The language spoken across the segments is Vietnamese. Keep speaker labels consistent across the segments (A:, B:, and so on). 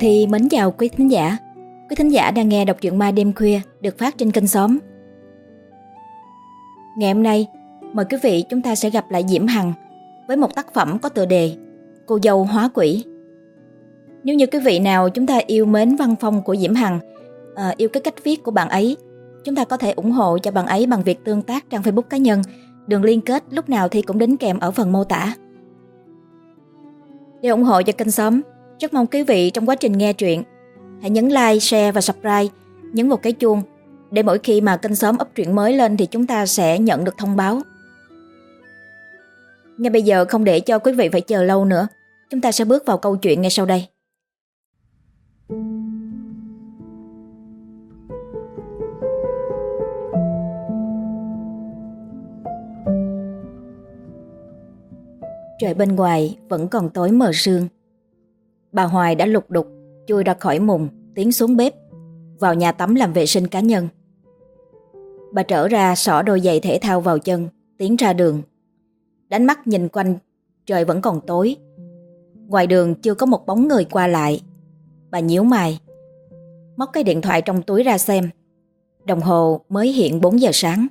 A: Huyền Thi mến chào quý thính giả. Quý thính giả đang nghe đọc truyện ma đêm khuya được phát trên kênh Xóm. Ngày hôm nay, mời quý vị chúng ta sẽ gặp lại Diễm Hằng với một tác phẩm có tựa đề Cô dâu hóa quỷ. Nếu như quý vị nào chúng ta yêu mến văn phong của Diễm Hằng, yêu cái cách viết của bạn ấy, chúng ta có thể ủng hộ cho bạn ấy bằng việc tương tác trang Facebook cá nhân. Đường liên kết lúc nào thì cũng đính kèm ở phần mô tả. Để ủng hộ cho kênh Xóm, rất mong quý vị trong quá trình nghe truyện hãy nhấn like, share và subscribe, nhấn vào cái chuông để mỗi khi mà kênh Xóm up truyện mới lên thì chúng ta sẽ nhận được thông báo. Ngay bây giờ không để cho quý vị phải chờ lâu nữa, chúng ta sẽ bước vào câu chuyện ngay sau đây. Trời bên ngoài vẫn còn tối mờ sương. Bà Hoài đã lục đục chui ra khỏi mùng, tiến xuống bếp, vào nhà tắm làm vệ sinh cá nhân. Bà trở ra xỏ đôi giày thể thao vào chân, tiến ra đường. Đánh mắt nhìn quanh, trời vẫn còn tối. Ngoài đường chưa có một bóng người qua lại. Bà nhíu mày, móc cái điện thoại trong túi ra xem. Đồng hồ mới hiện 4 giờ sáng.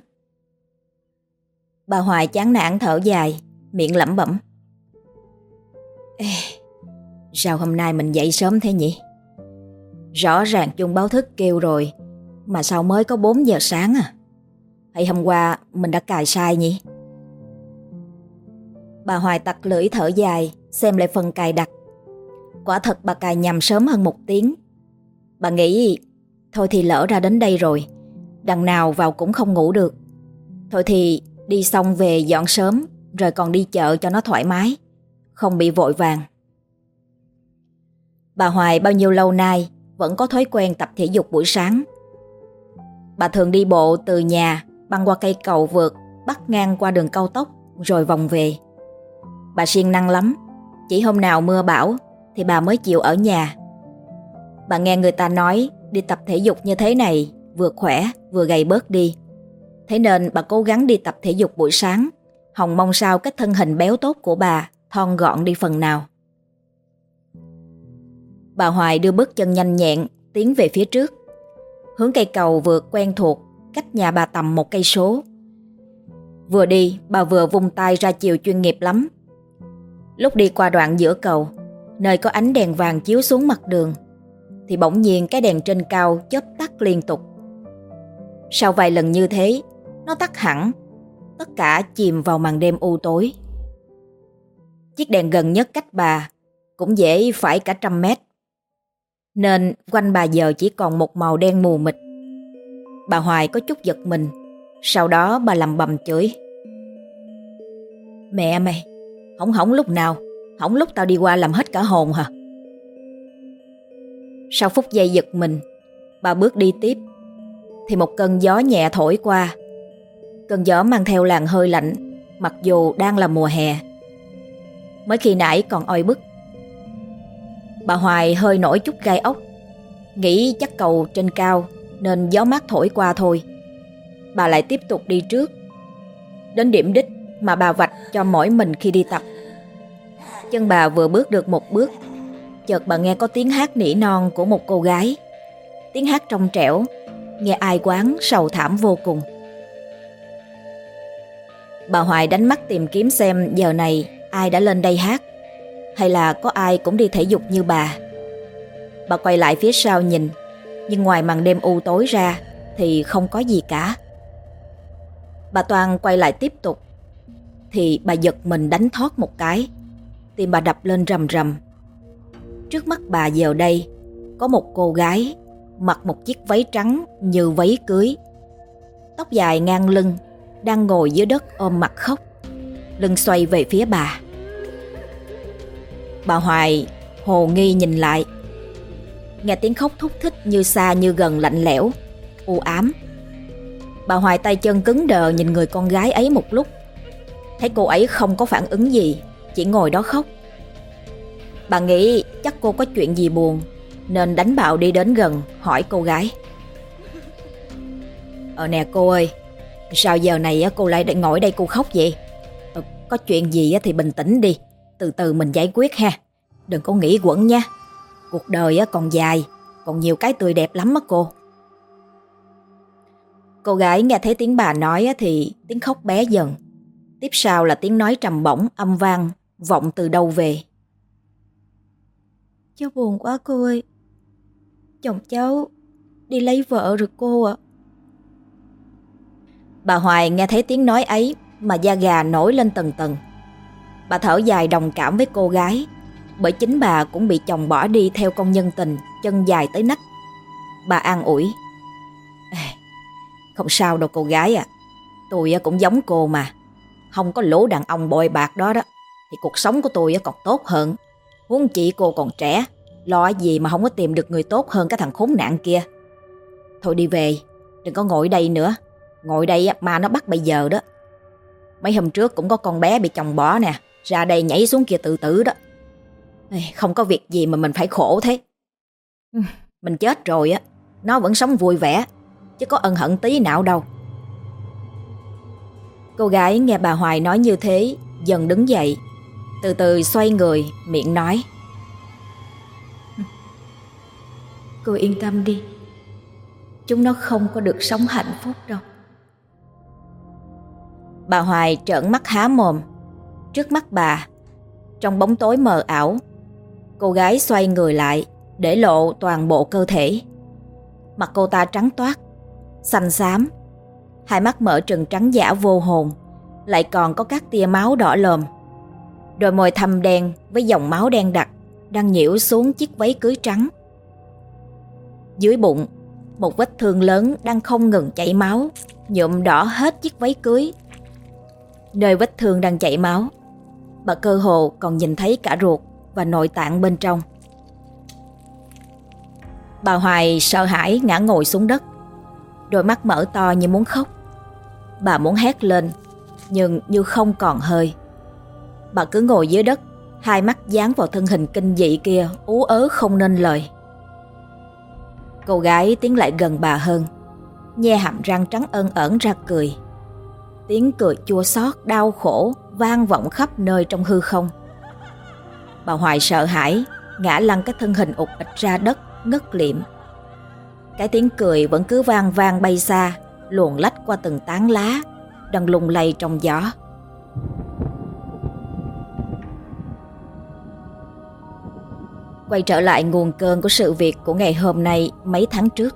A: Bà Hoài chán nản thở dài, miệng lẩm bẩm. Ê, sao hôm nay mình dậy sớm thế nhỉ? Rõ ràng chuông báo thức kêu rồi, mà sao mới có 4 giờ sáng à? Hay hôm qua mình đã cài sai nhỉ? Bà Hoài tặc lưỡi thở dài, xem lại phần cài đặt. Quả thật bà cài nhầm sớm hơn 1 tiếng. Bà nghĩ, thôi thì lỡ ra đến đây rồi, đằng nào vào cũng không ngủ được. Thôi thì đi xong về dọn sớm, rồi còn đi chợ cho nó thoải mái, không bị vội vàng. Bà Hoài bao nhiêu lâu nay vẫn có thói quen tập thể dục buổi sáng. Bà thường đi bộ từ nhà băng qua cây cầu vượt, bắc ngang qua đường cao tốc rồi vòng về. Bà siêng năng lắm, chỉ hôm nào mưa bão thì bà mới chịu ở nhà. Bà nghe người ta nói đi tập thể dục như thế này vừa khỏe vừa gầy bớt đi. Thế nên bà cố gắng đi tập thể dục buổi sáng, hòng mong sao cái thân hình béo tốt của bà thon gọn đi phần nào. Bà Hoài đưa bước chân nhanh nhẹn tiến về phía trước, hướng cây cầu vượt quen thuộc cách nhà bà tầm 1 cây số. Vừa đi bà vừa vung tay ra chiều chuyên nghiệp lắm. Lúc đi qua đoạn giữa cầu, nơi có ánh đèn vàng chiếu xuống mặt đường, thì bỗng nhiên cái đèn trên cao chớp tắt liên tục. Sau vài lần như thế, nó tắt hẳn, tất cả chìm vào màn đêm u tối. Chiếc đèn gần nhất cách bà cũng dễ phải cả 100 mét, nên quanh bà giờ chỉ còn một màu đen mù mịt. Bà Hoài có chút giật mình, sau đó bà lầm bầm chửi. Mẹ mày, hổng lúc nào, hổng lúc tao đi qua làm hết cả hồn hả? Sau phút giây giật mình, bà bước đi tiếp, thì một cơn gió nhẹ thổi qua. Cơn gió mang theo làn hơi lạnh, mặc dù đang là mùa hè. Mới khi nãy còn oi bức. Bà Hoài hơi nổi chút gai ốc, nghĩ chắc cầu trên cao nên gió mát thổi qua thôi. Bà lại tiếp tục đi trước, đến điểm đích mà bà vạch cho mỗi mình khi đi tập. Chân bà vừa bước được một bước, chợt bà nghe có tiếng hát nỉ non của một cô gái. Tiếng hát trong trẻo, nghe ai oán sầu thảm vô cùng. Bà Hoài đánh mắt tìm kiếm xem giờ này ai đã lên đây hát, hay là có ai cũng đi thể dục như bà. Bà quay lại phía sau nhìn, nhưng ngoài màn đêm u tối ra thì không có gì cả. Bà toan quay lại tiếp tục, thì bà giật mình đánh thót một cái, tim bà đập lên rầm rầm. Trước mắt bà giờ đây có một cô gái mặc một chiếc váy trắng như váy cưới, tóc dài ngang lưng, đang ngồi dưới đất ôm mặt khóc, lưng xoay về phía bà. Bà Hoài hồ nghi nhìn lại, nghe tiếng khóc thúc thích như xa như gần, lạnh lẽo, u ám. Bà Hoài tay chân cứng đờ nhìn người con gái ấy một lúc, thấy cô ấy không có phản ứng gì, chỉ ngồi đó khóc. Bà nghĩ chắc cô có chuyện gì buồn, nên đánh bạo đi đến gần hỏi cô gái. Nè cô ơi, sao giờ này cô lại ngồi đây cô khóc vậy? Có chuyện gì thì bình tĩnh đi, từ từ mình giải quyết ha, đừng có nghĩ quẩn nha. Cuộc đời còn dài, còn nhiều cái tươi đẹp lắm á cô. Cô gái nghe thấy tiếng bà nói thì tiếng khóc bé dần. Tiếp sau là tiếng nói trầm bổng âm vang vọng từ đâu về. Cháu buồn quá cô ơi. Chồng cháu đi lấy vợ rồi cô ạ. Bà Hoài nghe thấy tiếng nói ấy mà da gà nổi lên tần tần. Bà thở dài đồng cảm với cô gái, bởi chính bà cũng bị chồng bỏ đi theo con nhân tình chân dài tới nách. Bà an ủi: Không sao đâu cô gái à, tôi cũng giống cô mà. Không có lũ đàn ông bội bạc đó thì cuộc sống của tôi còn tốt hơn. Huống chị cô còn trẻ, lo gì mà không có tìm được người tốt hơn cái thằng khốn nạn kia. Thôi đi về, đừng có ngồi đây nữa. Ngồi đây mà nó bắt bây giờ đó. Mấy hôm trước cũng có con bé bị chồng bỏ nè, ra đây nhảy xuống kia tự tử đó. Không có việc gì mà mình phải khổ thế. Mình chết rồi nó vẫn sống vui vẻ, chứ có ân hận tí nào đâu. Cô gái nghe bà Hoài nói như thế, dần đứng dậy, từ từ xoay người, miệng nói: Cô yên tâm đi, chúng nó không có được sống hạnh phúc đâu. Bà Hoài trợn mắt há mồm. Trước mắt bà, trong bóng tối mờ ảo, cô gái xoay người lại, để lộ toàn bộ cơ thể. Mặt cô ta trắng toát, xanh xám, hai mắt mở trừng trắng dã vô hồn, lại còn có các tia máu đỏ lòm. Đôi môi thâm đen với dòng máu đen đặc đang nhiễu xuống chiếc váy cưới trắng. Dưới bụng, một vết thương lớn đang không ngừng chảy máu, nhuộm đỏ hết chiếc váy cưới. Nơi vết thương đang chảy máu, bà cơ hồ còn nhìn thấy cả ruột và nội tạng bên trong. Bà Hoài sợ hãi ngã ngồi xuống đất, đôi mắt mở to như muốn khóc. Bà muốn hét lên, nhưng như không còn hơi. Bà cứ ngồi dưới đất, hai mắt dán vào thân hình kinh dị kia, ú ớ không nên lời. Cô gái tiến lại gần bà hơn, nhe hàm răng trắng ân ẩn ra cười. Tiếng cười chua xót đau khổ vang vọng khắp nơi trong hư không. Bà Hoài sợ hãi, ngã lăn cái thân hình ụt ịch ra đất, ngất liệm. Cái tiếng cười vẫn cứ vang vang bay xa, luồn lách qua từng tán lá đang lung lay trong gió. Quay trở lại nguồn cơn của sự việc của ngày hôm nay mấy tháng trước.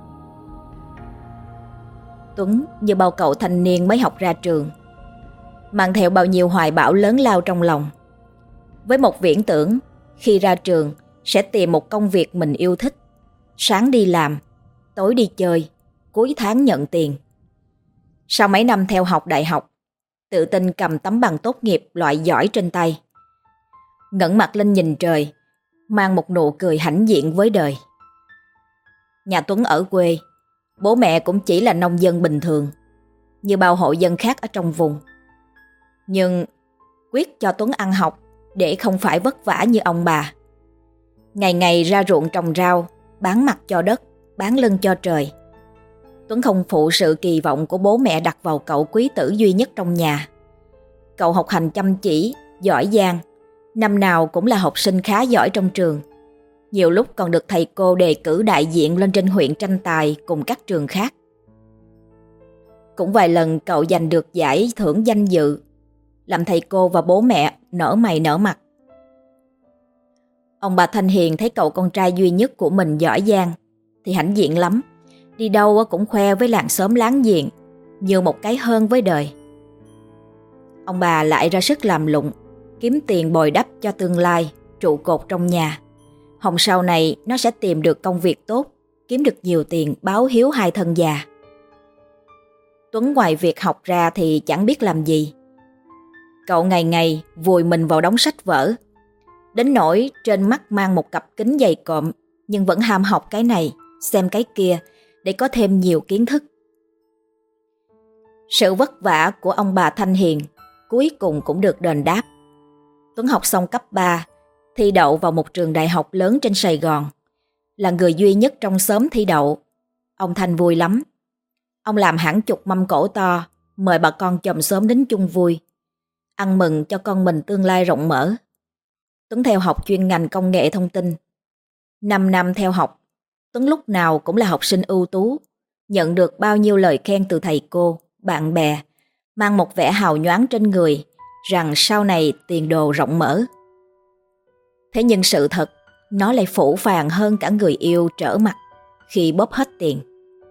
A: Tuấn như bao cậu thanh niên mới học ra trường, mang theo bao nhiêu hoài bão lớn lao trong lòng, với một viễn tưởng khi ra trường sẽ tìm một công việc mình yêu thích, sáng đi làm, tối đi chơi, cuối tháng nhận tiền. Sau mấy năm theo học đại học, tự tin cầm tấm bằng tốt nghiệp loại giỏi trên tay, ngẩng mặt lên nhìn trời, mang một nụ cười hãnh diện với đời. Nhà Tuấn ở quê, bố mẹ cũng chỉ là nông dân bình thường, như bao hộ dân khác ở trong vùng. Nhưng quyết cho Tuấn ăn học để không phải vất vả như ông bà. Ngày ngày ra ruộng trồng rau, bán mặt cho đất, bán lưng cho trời. Tuấn không phụ sự kỳ vọng của bố mẹ đặt vào cậu quý tử duy nhất trong nhà. Cậu học hành chăm chỉ, giỏi giang, năm nào cũng là học sinh khá giỏi trong trường. Nhiều lúc còn được thầy cô đề cử đại diện lên trên huyện tranh tài cùng các trường khác. Cũng vài lần cậu giành được giải thưởng danh dự, làm thầy cô và bố mẹ nở mày nở mặt. Ông bà Thanh Hiền thấy cậu con trai duy nhất của mình giỏi giang thì hãnh diện lắm, đi đâu cũng khoe với làng xóm láng giềng như một cái hơn với đời. Ông bà lại ra sức làm lụng, kiếm tiền bồi đắp cho tương lai, trụ cột trong nhà. Hồng sau này nó sẽ tìm được công việc tốt, kiếm được nhiều tiền báo hiếu hai thân già. Tuấn ngoài việc học ra thì chẳng biết làm gì. Cậu ngày ngày vùi mình vào đống sách vở, đến nỗi trên mắt mang một cặp kính dày cộm, nhưng vẫn ham học cái này, xem cái kia để có thêm nhiều kiến thức. Sự vất vả của ông bà Thanh Hiền cuối cùng cũng được đền đáp. Tuấn học xong cấp 3, thi đậu vào một trường đại học lớn trên Sài Gòn. Là người duy nhất trong xóm thi đậu. Ông Thanh vui lắm. Ông làm hẳn chục mâm cỗ to, mời bà con chòm xóm đến chung vui, ăn mừng cho con mình tương lai rộng mở. Tuấn theo học chuyên ngành công nghệ thông tin. 5 năm theo học, Tuấn lúc nào cũng là học sinh ưu tú, nhận được bao nhiêu lời khen từ thầy cô, bạn bè, mang một vẻ hào nhoáng trên người rằng sau này tiền đồ rộng mở. Thế nhưng sự thật, nó lại phũ phàng hơn cả người yêu trở mặt khi bóp hết tiền.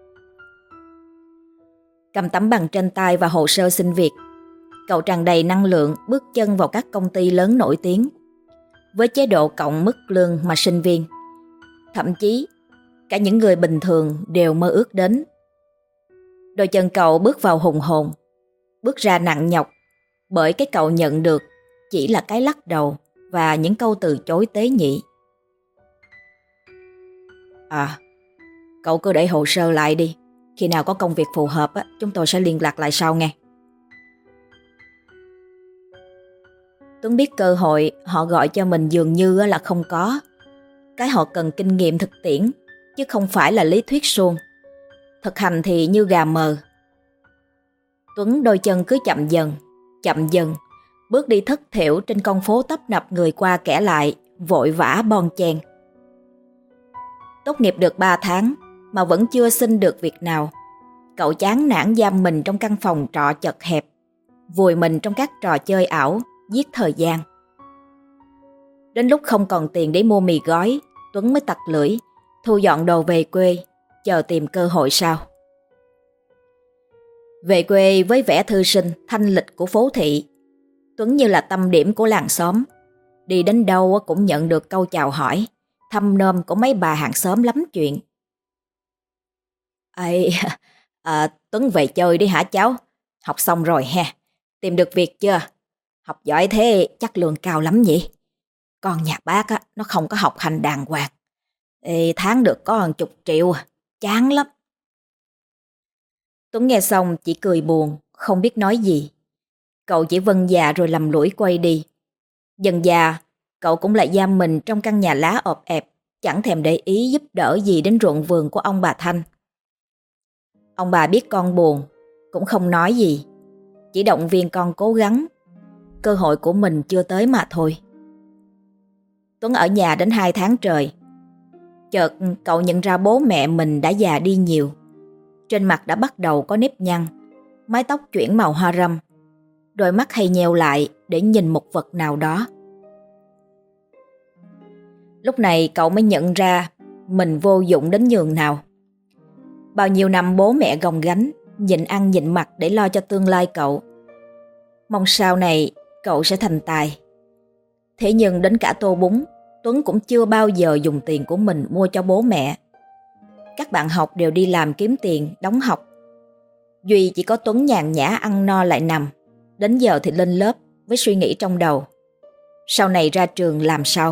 A: Cầm tấm bằng trên tay và hồ sơ xin việc, cậu tràn đầy năng lượng bước chân vào các công ty lớn nổi tiếng, với chế độ cộng mức lương mà sinh viên, thậm chí cả những người bình thường đều mơ ước đến. Đôi chân cậu bước vào hùng hồn, bước ra nặng nhọc, bởi cái cậu nhận được chỉ là cái lắc đầu và những câu từ chối tế nhị. Cậu cứ để hồ sơ lại đi. Khi nào có công việc phù hợp chúng tôi sẽ liên lạc lại sau nghe. Tuấn biết cơ hội họ gọi cho mình dường như là không có. Cái họ cần kinh nghiệm thực tiễn, chứ không phải là lý thuyết suông. Thực hành thì như gà mờ. Tuấn đôi chân cứ chậm dần, bước đi thất thểu trên con phố tấp nập người qua kẻ lại, vội vã bon chen. Tốt nghiệp được 3 tháng mà vẫn chưa xin được việc nào. Cậu chán nản giam mình trong căn phòng trọ chật hẹp, vùi mình trong các trò chơi ảo, giết thời gian. Đến lúc không còn tiền để mua mì gói, Tuấn mới tặc lưỡi, thu dọn đồ về quê, chờ tìm cơ hội sau. Về quê với vẻ thư sinh, thanh lịch của phố thị, Tuấn như là tâm điểm của làng xóm. Đi đến đâu cũng nhận được câu chào hỏi, thăm nom của mấy bà hàng xóm lắm chuyện. Tuấn về chơi đi hả cháu? Học xong rồi ha? Tìm được việc chưa? Học giỏi thế chắc lương cao lắm nhỉ? Con nhà bác nó không có học hành đàng hoàng. Tháng được có 10 triệu, chán lắm. Tuấn nghe xong chỉ cười buồn, không biết nói gì. Cậu chỉ vâng dạ rồi lầm lũi quay đi. Dần dà, cậu cũng lại giam mình trong căn nhà lá ọp ẹp, chẳng thèm để ý giúp đỡ gì đến ruộng vườn của ông bà Thanh. Ông bà biết con buồn, cũng không nói gì, chỉ động viên con cố gắng. Cơ hội của mình chưa tới mà thôi. Tuấn ở nhà đến 2 tháng trời. Chợt cậu nhận ra bố mẹ mình đã già đi nhiều. Trên mặt đã bắt đầu có nếp nhăn, mái tóc chuyển màu hoa râm, đôi mắt hay nheo lại để nhìn một vật nào đó. Lúc này cậu mới nhận ra mình vô dụng đến nhường nào. Bao nhiêu năm bố mẹ gồng gánh, nhịn ăn nhịn mặc để lo cho tương lai cậu. Mong sau này cậu sẽ thành tài. Thế nhưng đến cả tô bún, Tuấn cũng chưa bao giờ dùng tiền của mình mua cho bố mẹ. Các bạn học đều đi làm kiếm tiền, đóng học. Duy chỉ có Tuấn nhàn nhã ăn no lại nằm. Đến giờ thì lên lớp với suy nghĩ trong đầu: sau này ra trường làm sao?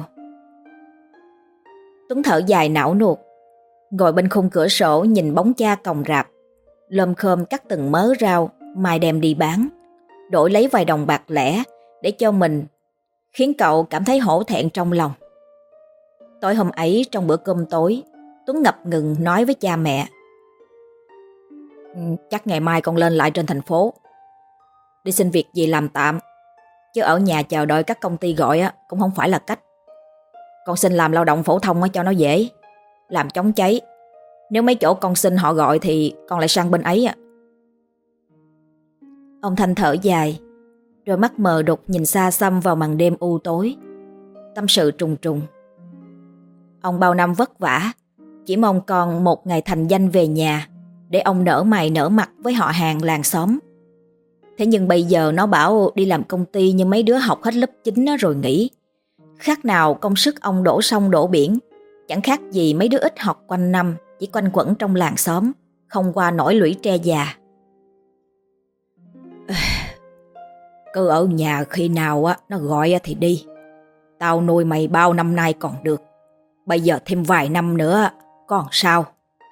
A: Tuấn thở dài não nuột, ngồi bên khung cửa sổ nhìn bóng cha còng rạp, lơm khơm cắt từng mớ rau mai đem đi bán, đổi lấy vài đồng bạc lẻ để cho mình, khiến cậu cảm thấy hổ thẹn trong lòng. Tối hôm ấy trong bữa cơm tối, Tuấn ngập ngừng nói với cha mẹ: chắc ngày mai con lên lại trên thành phố, đi xin việc gì làm tạm, chứ ở nhà chờ đợi các công ty gọi cũng không phải là cách. Con xin làm lao động phổ thông cho nó dễ, làm chống cháy. Nếu mấy chỗ con xin họ gọi thì con lại sang bên ấy. Ông Thanh thở dài, đôi mắt mờ đục nhìn xa xăm vào màn đêm u tối, tâm sự trùng trùng. Ông bao năm vất vả, chỉ mong con một ngày thành danh về nhà, để ông nở mày nở mặt với họ hàng làng xóm. Thế nhưng bây giờ nó bảo đi làm công ty như mấy đứa học hết lớp 9 rồi nghỉ. Khác nào công sức ông đổ sông đổ biển, chẳng khác gì mấy đứa ít học quanh năm chỉ quanh quẩn trong làng xóm, không qua nổi lũy tre già. Cứ ở nhà khi nào nó gọi thì đi. Tao nuôi mày bao năm nay còn được, bây giờ thêm vài năm nữa còn sao?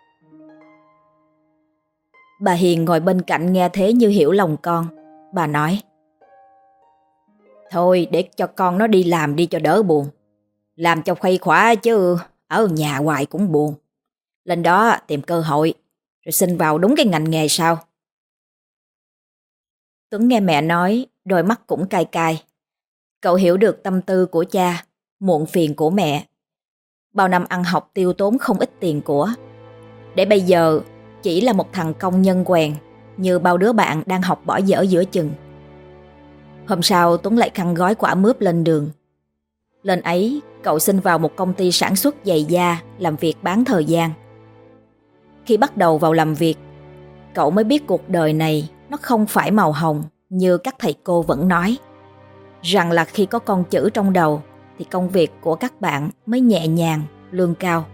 A: Bà Hiền ngồi bên cạnh nghe thế như hiểu lòng con. Bà nói: thôi để cho con nó đi làm đi cho đỡ buồn. Làm cho khuây khỏa chứ ở nhà hoài cũng buồn. Lên đó tìm cơ hội rồi xin vào đúng cái ngành nghề sao? Tuấn nghe mẹ nói, đôi mắt cũng cay cay. Cậu hiểu được tâm tư của cha, muộn phiền của mẹ. Bao năm ăn học tiêu tốn không ít tiền của, để bây giờ chỉ là một thằng công nhân quèn như bao đứa bạn đang học bỏ dở giữa chừng. Hôm sau Tuấn lại khăn gói quả mướp lên đường. Lên ấy, cậu xin vào một công ty sản xuất giày da làm việc bán thời gian. Khi bắt đầu vào làm việc, cậu mới biết cuộc đời này nó không phải màu hồng như các thầy cô vẫn nói. Rằng là khi có con chữ trong đầu thì công việc của các bạn mới nhẹ nhàng, lương cao.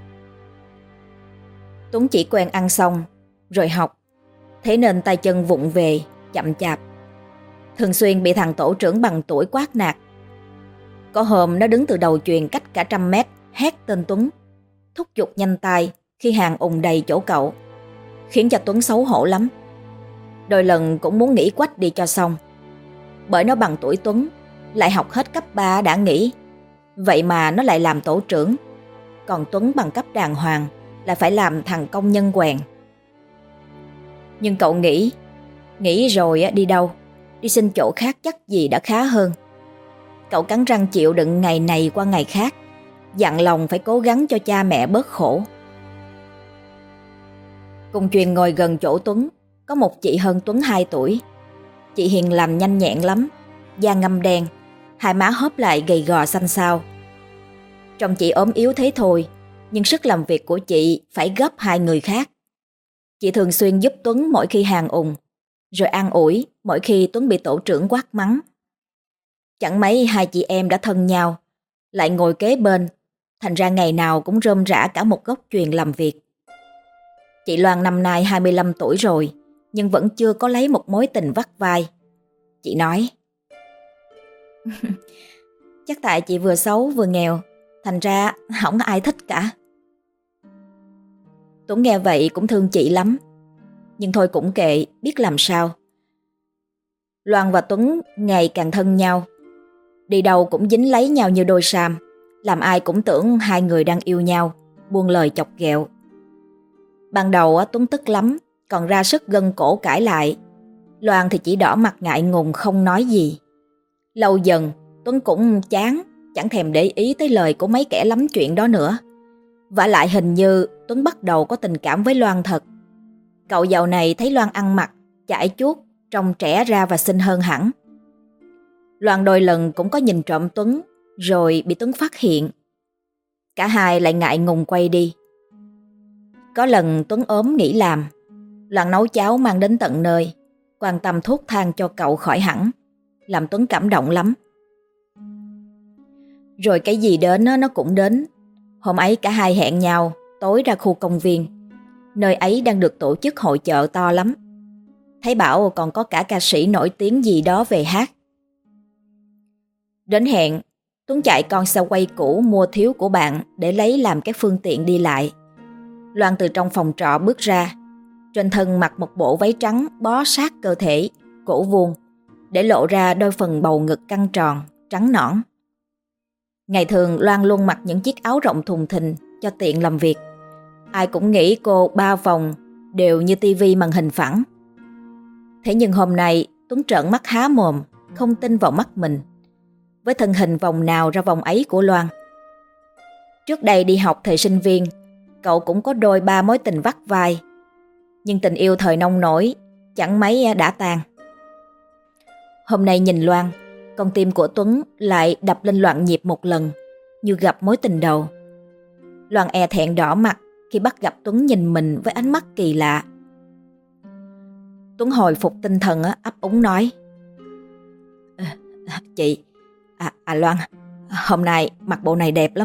A: Tuấn chỉ quen ăn xong rồi học, thế nên tay chân vụng về, chậm chạp. Thường xuyên bị thằng tổ trưởng bằng tuổi quát nạt. Có hôm nó đứng từ đầu chuyền cách cả 100 mét hét tên Tuấn, thúc giục nhanh tay khi hàng ùn đầy chỗ cậu, khiến cho Tuấn xấu hổ lắm. Đôi lần cũng muốn nghỉ quách đi cho xong, bởi nó bằng tuổi Tuấn, lại học hết cấp 3 đã nghỉ. Vậy mà nó lại làm tổ trưởng, còn Tuấn bằng cấp đàng hoàng lại phải làm thằng công nhân quèn. Nhưng cậu nghĩ rồi đi đâu? Đi xin chỗ khác chắc gì đã khá hơn. Cậu cắn răng chịu đựng ngày này qua ngày khác, dặn lòng phải cố gắng cho cha mẹ bớt khổ. Cùng chuyền ngồi gần chỗ Tuấn có một chị hơn Tuấn 2 tuổi. Chị hiền lành nhanh nhẹn lắm, da ngăm đen, hai má hớp lại gầy gò xanh xao. Trông chị ốm yếu thế thôi, nhưng sức làm việc của chị phải gấp 2 người khác. Chị thường xuyên giúp Tuấn mỗi khi hàng ùn, rồi an ủi mỗi khi Tuấn bị tổ trưởng quát mắng. Chẳng mấy hai chị em đã thân nhau, lại ngồi kế bên, thành ra ngày nào cũng rôm rả cả một góc chuyền làm việc. Chị Loan năm nay 25 tuổi rồi, nhưng vẫn chưa có lấy một mối tình vắt vai. Chị nói: chắc tại chị vừa xấu vừa nghèo, thành ra không có ai thích cả. Tuấn nghe vậy cũng thương chị lắm, nhưng thôi cũng kệ, biết làm sao. Loan và Tuấn ngày càng thân nhau, đi đâu cũng dính lấy nhau như đôi sam, làm ai cũng tưởng hai người đang yêu nhau, buông lời chọc ghẹo. Ban đầu Tuấn tức lắm, còn ra sức gân cổ cãi lại. Loan thì chỉ đỏ mặt ngại ngùng không nói gì. Lâu dần Tuấn cũng chán, chẳng thèm để ý tới lời của mấy kẻ lắm chuyện đó nữa. Vả lại hình như Tuấn bắt đầu có tình cảm với Loan thật. Cậu dạo này thấy Loan ăn mặc, chải chuốt, trông trẻ ra và xinh hơn hẳn. Loan đôi lần cũng có nhìn trộm Tuấn, rồi bị Tuấn phát hiện. Cả hai lại ngại ngùng quay đi. Có lần Tuấn ốm nghỉ làm, Loan nấu cháo mang đến tận nơi, quan tâm thuốc thang cho cậu khỏi hẳn, làm Tuấn cảm động lắm. Rồi cái gì đến nó cũng đến. Hôm ấy cả hai hẹn nhau tối ra khu công viên. Nơi ấy đang được tổ chức hội chợ to lắm. Thấy bảo còn có cả ca sĩ nổi tiếng gì đó về hát. Đến hẹn, Tuấn chạy con xe quay cũ mua thiếu của bạn để lấy làm cái phương tiện đi lại. Loan từ trong phòng trọ bước ra, trên thân mặc một bộ váy trắng bó sát cơ thể, cổ vuông, để lộ ra đôi phần bầu ngực căng tròn, trắng nõn. Ngày thường Loan luôn mặc những chiếc áo rộng thùng thình cho tiện làm việc. Ai cũng nghĩ cô ba vòng đều như tivi màn hình phẳng. Thế nhưng hôm nay Tuấn trợn mắt há mồm, không tin vào mắt mình, với thân hình vòng nào ra vòng ấy của Loan. Trước đây đi học thời sinh viên, cậu cũng có đôi ba mối tình vắt vai, nhưng tình yêu thời nông nổi chẳng mấy đã tan. Hôm nay nhìn Loan, con tim của Tuấn lại đập lên loạn nhịp một lần, như gặp mối tình đầu. Loan e thẹn đỏ mặt khi bắt gặp Tuấn nhìn mình với ánh mắt kỳ lạ. Tuấn hồi phục tinh thần ấp úng nói: Chị, Loan, hôm nay mặc bộ này đẹp lắm.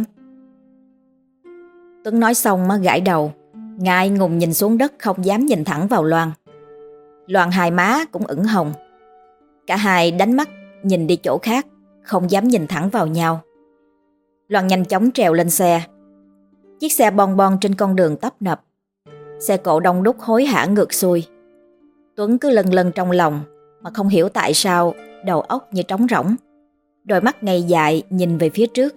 A: Tuấn nói xong gãi đầu, ngại ngùng nhìn xuống đất, không dám nhìn thẳng vào Loan. Loan hai má cũng ửng hồng. Cả hai đánh mắt nhìn đi chỗ khác, không dám nhìn thẳng vào nhau. Loan nhanh chóng trèo lên xe. Chiếc xe bon bon trên con đường tấp nập. Xe cộ đông đúc hối hả ngược xuôi. Tuấn cứ lân lân trong lòng, mà không hiểu tại sao đầu óc như trống rỗng. Đôi mắt ngây dại nhìn về phía trước.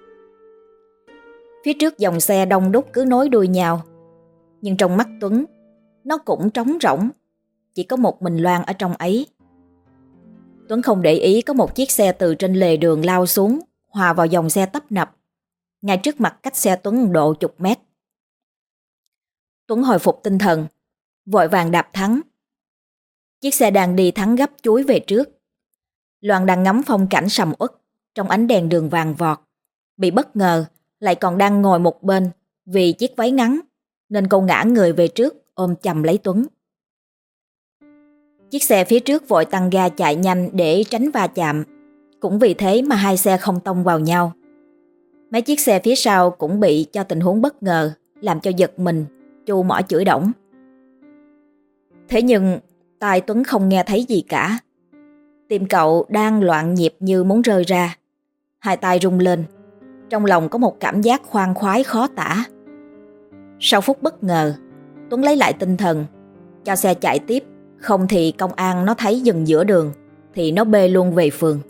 A: Phía trước dòng xe đông đúc cứ nối đuôi nhau, nhưng trong mắt Tuấn, nó cũng trống rỗng. Chỉ có một mình Loan ở trong ấy. Tuấn không để ý có một chiếc xe từ trên lề đường lao xuống, hòa vào dòng xe tấp nập. ngay trước mặt cách xe Tuấn độ chục mét. Tuấn hồi phục tinh thần, vội vàng đạp thắng. Chiếc xe đang đi thắng gấp chuối về trước. Loan đang ngắm phong cảnh sầm uất trong ánh đèn đường vàng vọt, bị bất ngờ lại còn đang ngồi một bên vì chiếc váy ngắn, nên cô ngã người về trước ôm chầm lấy Tuấn. Chiếc xe phía trước vội tăng ga chạy nhanh để tránh va chạm, cũng vì thế mà hai xe không tông vào nhau. Mấy chiếc xe phía sau cũng bị cho tình huống bất ngờ làm cho giật mình, chu mỏ chửi đổng. Thế nhưng tai Tuấn không nghe thấy gì cả. Tim cậu đang loạn nhịp như muốn rơi ra, hai tay rung lên, trong lòng có một cảm giác khoan khoái khó tả. Sau phút bất ngờ, Tuấn lấy lại tinh thần, cho xe chạy tiếp, không thì công an nó thấy dừng giữa đường thì nó bê luôn về phường.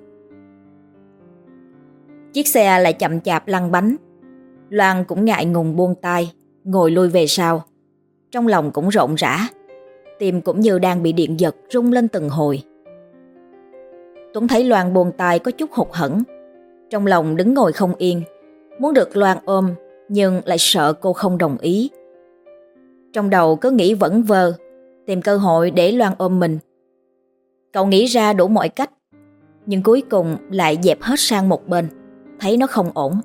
A: Chiếc xe lại chậm chạp lăn bánh. Loan cũng ngại ngùng buông tay, ngồi lui về sau. Trong lòng cũng rộn rã, tim cũng như đang bị điện giật rung lên từng hồi. Tuấn thấy Loan buông tay có chút hụt hẫng, trong lòng đứng ngồi không yên, muốn được Loan ôm nhưng lại sợ cô không đồng ý. Trong đầu cứ nghĩ vẩn vơ, tìm cơ hội để Loan ôm mình. Cậu nghĩ ra đủ mọi cách, nhưng cuối cùng lại dẹp hết sang một bên, thấy nó không ổn.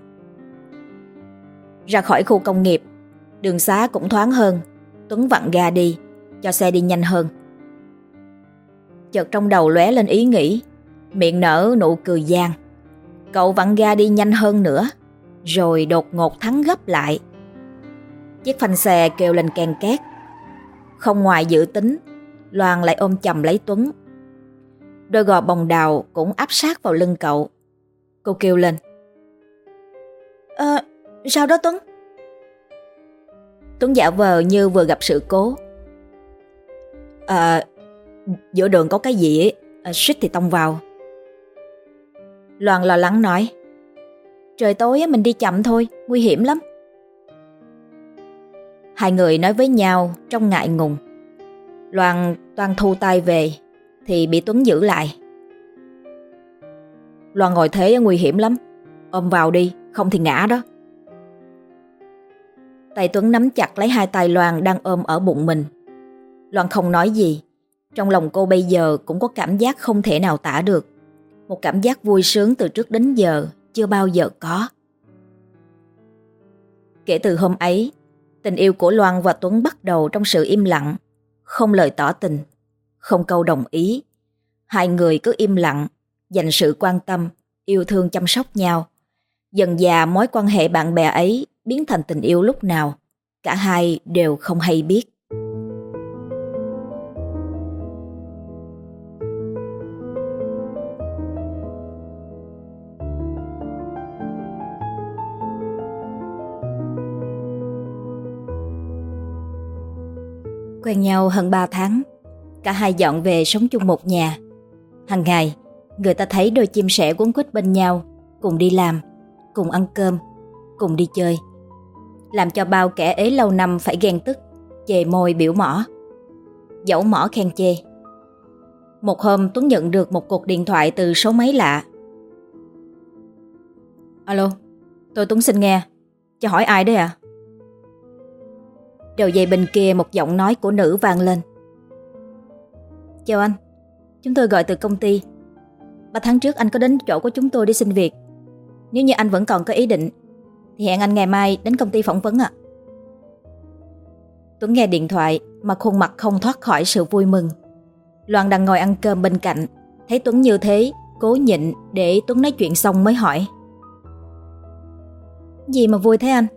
A: Ra khỏi khu công nghiệp, đường xá cũng thoáng hơn, Tuấn vặn ga đi, cho xe đi nhanh hơn. Chợt trong đầu lóe lên ý nghĩ, miệng nở nụ cười gian. Cậu vặn ga đi nhanh hơn nữa, rồi đột ngột thắng gấp lại. Chiếc phanh xe kêu lên ken két. Không ngoài dự tính, Loan lại ôm chầm lấy Tuấn. Đôi gò bồng đào cũng áp sát vào lưng cậu. Cô kêu lên: Sao đó Tuấn? Tuấn giả vờ như vừa gặp sự cố. Giữa đường có cái gì ấy, suýt thì tông vào. Loan lo lắng nói: Trời tối mình đi chậm thôi, nguy hiểm lắm. Hai người nói với nhau trong ngại ngùng. Loan toan thu tay về thì bị Tuấn giữ lại. Loan ngồi thế nguy hiểm lắm, ôm vào đi, không thì ngã đó. Tay Tuấn nắm chặt lấy hai tay Loan đang ôm ở bụng mình. Loan không nói gì. Trong lòng cô bây giờ cũng có cảm giác không thể nào tả được. Một cảm giác vui sướng từ trước đến giờ chưa bao giờ có. Kể từ hôm ấy, tình yêu của Loan và Tuấn bắt đầu trong sự im lặng, không lời tỏ tình, không câu đồng ý. Hai người cứ im lặng, dành sự quan tâm, yêu thương chăm sóc nhau. Dần dà mối quan hệ bạn bè ấy biến thành tình yêu lúc nào, cả hai đều không hay biết. Quen nhau hơn 3 tháng, cả hai dọn về sống chung một nhà. Hàng ngày, người ta thấy đôi chim sẻ quấn quýt bên nhau, cùng đi làm, cùng ăn cơm, cùng đi chơi, làm cho bao kẻ ế lâu năm phải ghen tức, chề môi biểu mỏ. Dẫu mỏ khen chê. Một hôm Tuấn nhận được một cuộc điện thoại từ số máy lạ. Alo, tôi Tuấn xin nghe, cho hỏi ai đấy à? Đầu dây bên kia một giọng nói của nữ vang lên. Chào anh, chúng tôi gọi từ công ty. 3 tháng trước anh có đến chỗ của chúng tôi để xin việc. Nếu như anh vẫn còn có ý định thì hẹn anh ngày mai đến công ty phỏng vấn ạ. Tuấn nghe điện thoại mà khuôn mặt không thoát khỏi sự vui mừng. Loan đang ngồi ăn cơm bên cạnh, thấy Tuấn như thế, cố nhịn để Tuấn nói chuyện xong mới hỏi. Gì mà vui thế anh?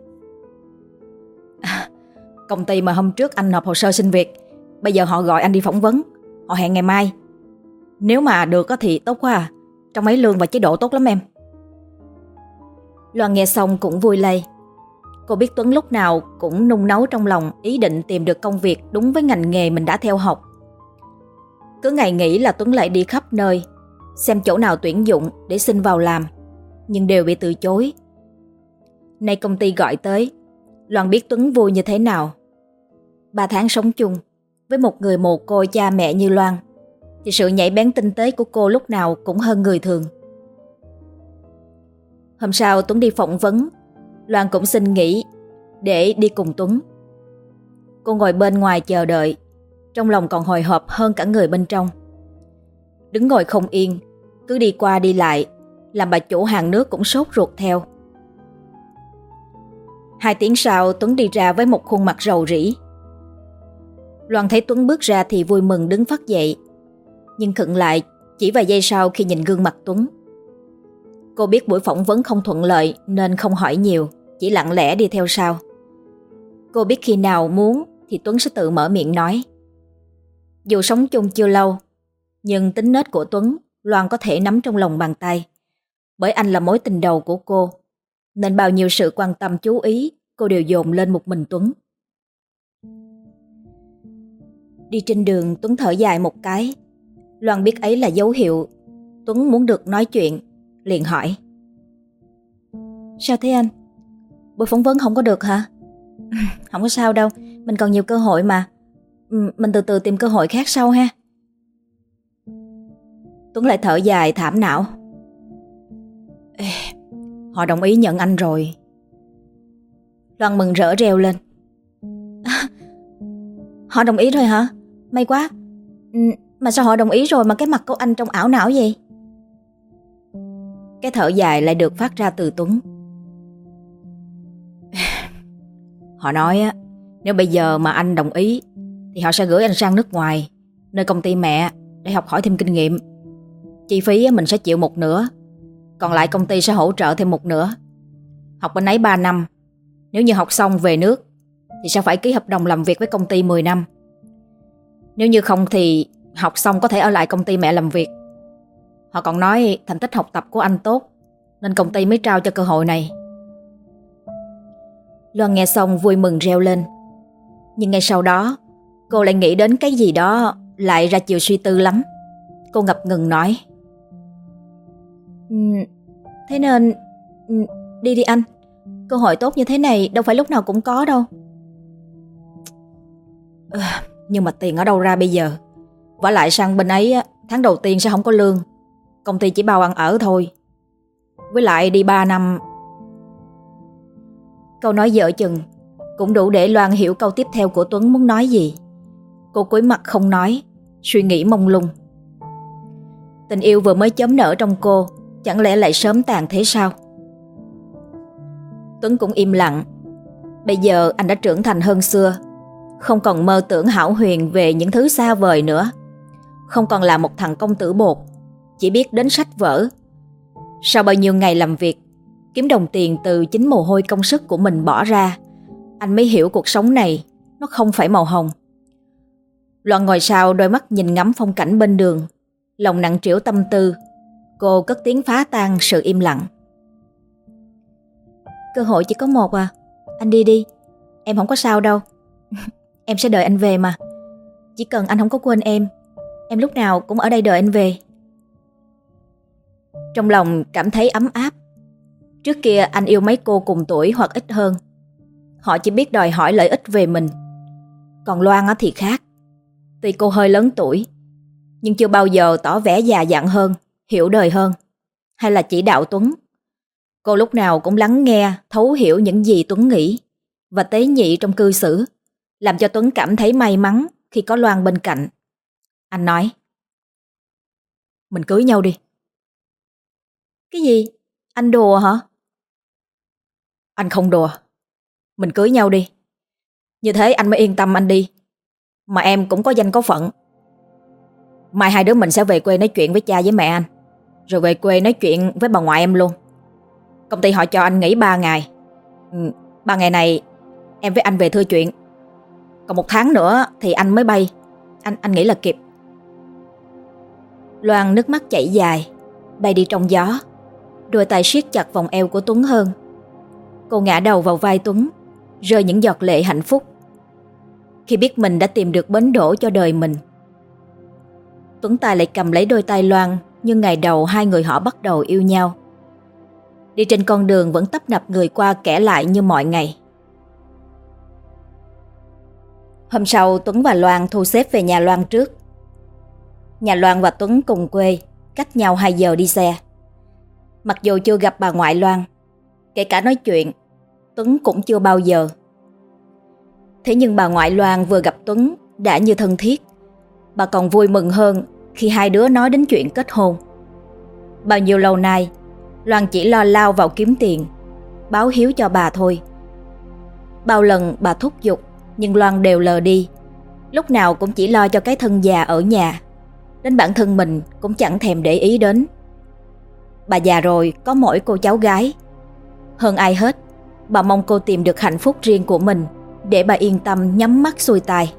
A: Công ty mà hôm trước anh nộp hồ sơ xin việc, bây giờ họ gọi anh đi phỏng vấn. Họ hẹn ngày mai. Nếu mà được thì tốt quá à. Trong ấy lương và chế độ tốt lắm em. Loan nghe xong cũng vui lây. Cô biết Tuấn lúc nào cũng nung nấu trong lòng ý định tìm được công việc đúng với ngành nghề mình đã theo học. Cứ ngày nghỉ là Tuấn lại đi khắp nơi, xem chỗ nào tuyển dụng để xin vào làm, nhưng đều bị từ chối. Nay công ty gọi tới, Loan biết Tuấn vui như thế nào. 3 tháng sống chung với một người mồ côi cha mẹ như Loan thì sự nhạy bén tinh tế của cô lúc nào cũng hơn người thường. Hôm sau Tuấn đi phỏng vấn. Loan cũng xin nghỉ để đi cùng Tuấn. Cô ngồi bên ngoài chờ đợi, trong lòng còn hồi hộp hơn cả người bên trong. Đứng ngồi không yên, cứ đi qua đi lại, làm bà chủ hàng nước cũng sốt ruột theo. 2 tiếng sau, Tuấn đi ra với một khuôn mặt rầu rĩ. Loan thấy Tuấn bước ra thì vui mừng đứng phắt dậy, nhưng khựng lại chỉ vài giây sau khi nhìn gương mặt Tuấn. Cô biết buổi phỏng vấn không thuận lợi nên không hỏi nhiều, chỉ lặng lẽ đi theo sau. Cô biết khi nào muốn thì Tuấn sẽ tự mở miệng nói. Dù sống chung chưa lâu, nhưng tính nết của Tuấn Loan có thể nắm trong lòng bàn tay. Bởi anh là mối tình đầu của cô, nên bao nhiêu sự quan tâm chú ý cô đều dồn lên một mình Tuấn. Đi trên đường, Tuấn thở dài một cái. Loan biết ấy là dấu hiệu Tuấn muốn được nói chuyện, liền hỏi. Sao thế anh? Buổi phỏng vấn không có được hả? Không có sao đâu, mình còn nhiều cơ hội mà. Mình từ từ tìm cơ hội khác sau ha. Tuấn lại thở dài thảm não. Họ đồng ý nhận anh rồi. Loan mừng rỡ reo lên. Họ đồng ý rồi hả? May quá. Mà sao họ đồng ý rồi mà cái mặt của anh trông ảo não vậy? Cái thở dài lại được phát ra từ Tuấn. Họ nói á, nếu bây giờ mà anh đồng ý thì họ sẽ gửi anh sang nước ngoài, nơi công ty mẹ, để học hỏi thêm kinh nghiệm. Chi phí mình sẽ chịu một nửa, còn lại công ty sẽ hỗ trợ thêm một nửa. Học bên ấy 3 năm, nếu như học xong về nước thì sẽ phải ký hợp đồng làm việc với công ty 10 năm. Nếu như không thì học xong có thể ở lại công ty mẹ làm việc. Họ còn nói thành tích học tập của anh tốt nên công ty mới trao cho cơ hội này. Loan nghe xong vui mừng reo lên. Nhưng ngay sau đó cô lại nghĩ đến cái gì đó, lại ra chiều suy tư lắm. Cô ngập ngừng nói. Thế nên đi đi anh. Cơ hội tốt như thế này đâu phải lúc nào cũng có đâu. Nhưng mà tiền ở đâu ra bây giờ? Vả lại sang bên ấy tháng đầu tiên sẽ không có lương, công ty chỉ bao ăn ở thôi. Với lại đi 3 năm. Câu nói dở chừng cũng đủ để Loan hiểu câu tiếp theo của Tuấn muốn nói gì. Cô cúi mặt không nói, suy nghĩ mông lung. Tình yêu vừa mới chớm nở trong cô, chẳng lẽ lại sớm tàn thế sao? Tuấn cũng im lặng. Bây giờ anh đã trưởng thành hơn xưa, không còn mơ tưởng hão huyền về những thứ xa vời nữa, không còn là một thằng công tử bột chỉ biết đến sách vở. Sau bao nhiêu ngày làm việc, kiếm đồng tiền từ chính mồ hôi công sức của mình bỏ ra, anh mới hiểu cuộc sống này nó không phải màu hồng. Loan ngồi sau, đôi mắt nhìn ngắm phong cảnh bên đường, lòng nặng trĩu tâm tư. Cô cất tiếng phá tan sự im lặng. Cơ hội chỉ có một à? Anh đi đi, em không có sao đâu. Em sẽ đợi anh về mà. Chỉ cần anh không có quên em lúc nào cũng ở đây đợi anh về. Trong lòng cảm thấy ấm áp. Trước kia anh yêu mấy cô cùng tuổi hoặc ít hơn. Họ chỉ biết đòi hỏi lợi ích về mình. Còn Loan thì khác. Tuy cô hơi lớn tuổi, nhưng chưa bao giờ tỏ vẻ già dặn hơn, hiểu đời hơn, hay là chỉ đạo Tuấn. Cô lúc nào cũng lắng nghe, thấu hiểu những gì Tuấn nghĩ và tế nhị trong cư xử, làm cho Tuấn cảm thấy may mắn khi có Loan bên cạnh. Anh nói. Mình cưới nhau đi. Cái gì? Anh đùa hả? Anh không đùa. Mình cưới nhau đi. Như thế anh mới yên tâm anh đi. Mà em cũng có danh có phận. Mai hai đứa mình sẽ về quê nói chuyện với cha với mẹ anh, rồi về quê nói chuyện với bà ngoại em luôn. Công ty họ cho anh nghỉ 3 ngày. 3 ngày này em với anh về thưa chuyện. Còn 1 tháng nữa thì anh mới bay. Anh nghĩ là kịp. Loan nước mắt chảy dài, bay đi trong gió. Đôi tay siết chặt vòng eo của Tuấn hơn. Cô ngã đầu vào vai Tuấn, rơi những giọt lệ hạnh phúc khi biết mình đã tìm được bến đỗ cho đời mình. Tuấn Tài lại cầm lấy đôi tay Loan như ngày đầu hai người họ bắt đầu yêu nhau. Đi trên con đường vẫn tấp nập người qua kẻ lại như mọi ngày. Hôm sau Tuấn và Loan thu xếp về nhà Loan trước. Nhà Loan và Tuấn cùng quê, cách nhau 2 giờ đi xe. Mặc dù chưa gặp bà ngoại Loan, kể cả nói chuyện, Tuấn cũng chưa bao giờ. Thế nhưng bà ngoại Loan vừa gặp Tuấn đã như thân thiết. Bà còn vui mừng hơn khi hai đứa nói đến chuyện kết hôn. Bao nhiêu lâu nay, Loan chỉ lo lao vào kiếm tiền, báo hiếu cho bà thôi. Bao lần bà thúc giục, nhưng Loan đều lờ đi. Lúc nào cũng chỉ lo cho cái thân già ở nhà, đến bản thân mình cũng chẳng thèm để ý đến. Bà già rồi có mỗi cô cháu gái. Hơn ai hết, bà mong cô tìm được hạnh phúc riêng của mình, để bà yên tâm nhắm mắt xuôi tai.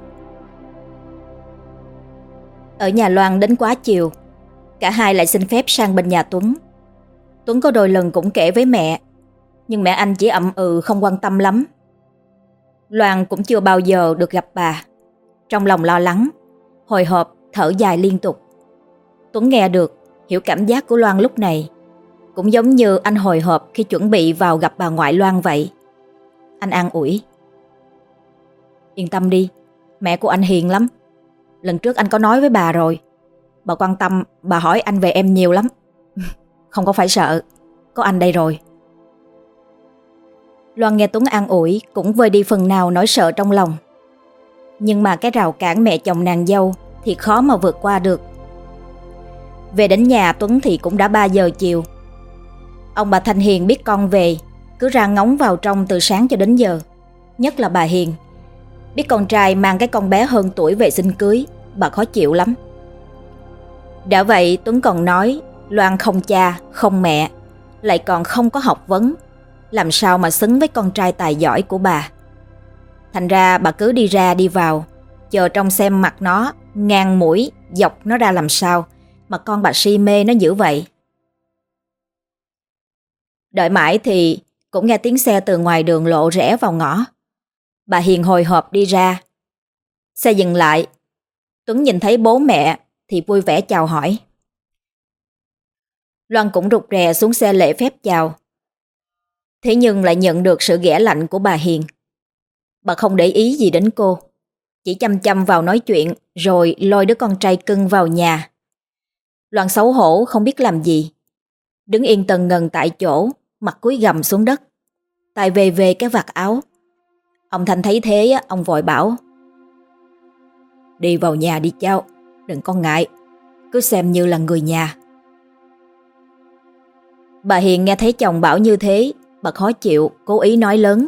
A: Ở nhà Loan đến quá chiều, cả hai lại xin phép sang bên nhà Tuấn. Tuấn có đôi lần cũng kể với mẹ, nhưng mẹ anh chỉ ậm ừ không quan tâm lắm. Loan cũng chưa bao giờ được gặp bà. Trong lòng lo lắng, hồi hộp, thở dài liên tục. Tuấn nghe được, hiểu cảm giác của Loan lúc này. Cũng giống như anh hồi hộp khi chuẩn bị vào gặp bà ngoại Loan vậy. Anh an ủi: Yên tâm đi, mẹ của anh hiền lắm. Lần trước anh có nói với bà rồi. Bà quan tâm, bà hỏi anh về em nhiều lắm. Không có phải sợ, có anh đây rồi. Loan nghe Tuấn an ủi cũng vơi đi phần nào nỗi sợ trong lòng. Nhưng mà cái rào cản mẹ chồng nàng dâu thì khó mà vượt qua được. Về đến nhà Tuấn thì cũng đã 3 giờ chiều. Ông bà Thanh Hiền biết con về, cứ ra ngóng vào trong từ sáng cho đến giờ. Nhất là bà Hiền, biết con trai mang cái con bé hơn tuổi về xin cưới, bà khó chịu lắm. Đã vậy Tuấn còn nói Loan không cha, không mẹ, lại còn không có học vấn, làm sao mà xứng với con trai tài giỏi của bà. Thành ra bà cứ đi ra đi vào, chờ trông xem mặt nó, ngang mũi, dọc nó ra làm sao mà con bà si mê nó dữ vậy. Đợi mãi thì cũng nghe tiếng xe từ ngoài đường lộ rẽ vào ngõ. Bà Hiền hồi hộp đi ra. Xe dừng lại. Tuấn nhìn thấy bố mẹ thì vui vẻ chào hỏi. Loan cũng rụt rè xuống xe lễ phép chào. Thế nhưng lại nhận được sự ghẻ lạnh của bà Hiền. Bà không để ý gì đến cô, chỉ chăm chăm vào nói chuyện rồi lôi đứa con trai cưng vào nhà. Loan xấu hổ không biết làm gì, đứng yên tần ngần tại chỗ, mặt cúi gằm xuống đất, tay về về cái vạt áo. Ông Thanh thấy thế, ông vội bảo: Đi vào nhà đi cháu, đừng có ngại, cứ xem như là người nhà. Bà Hiền nghe thấy chồng bảo như thế, bà khó chịu, cố ý nói lớn: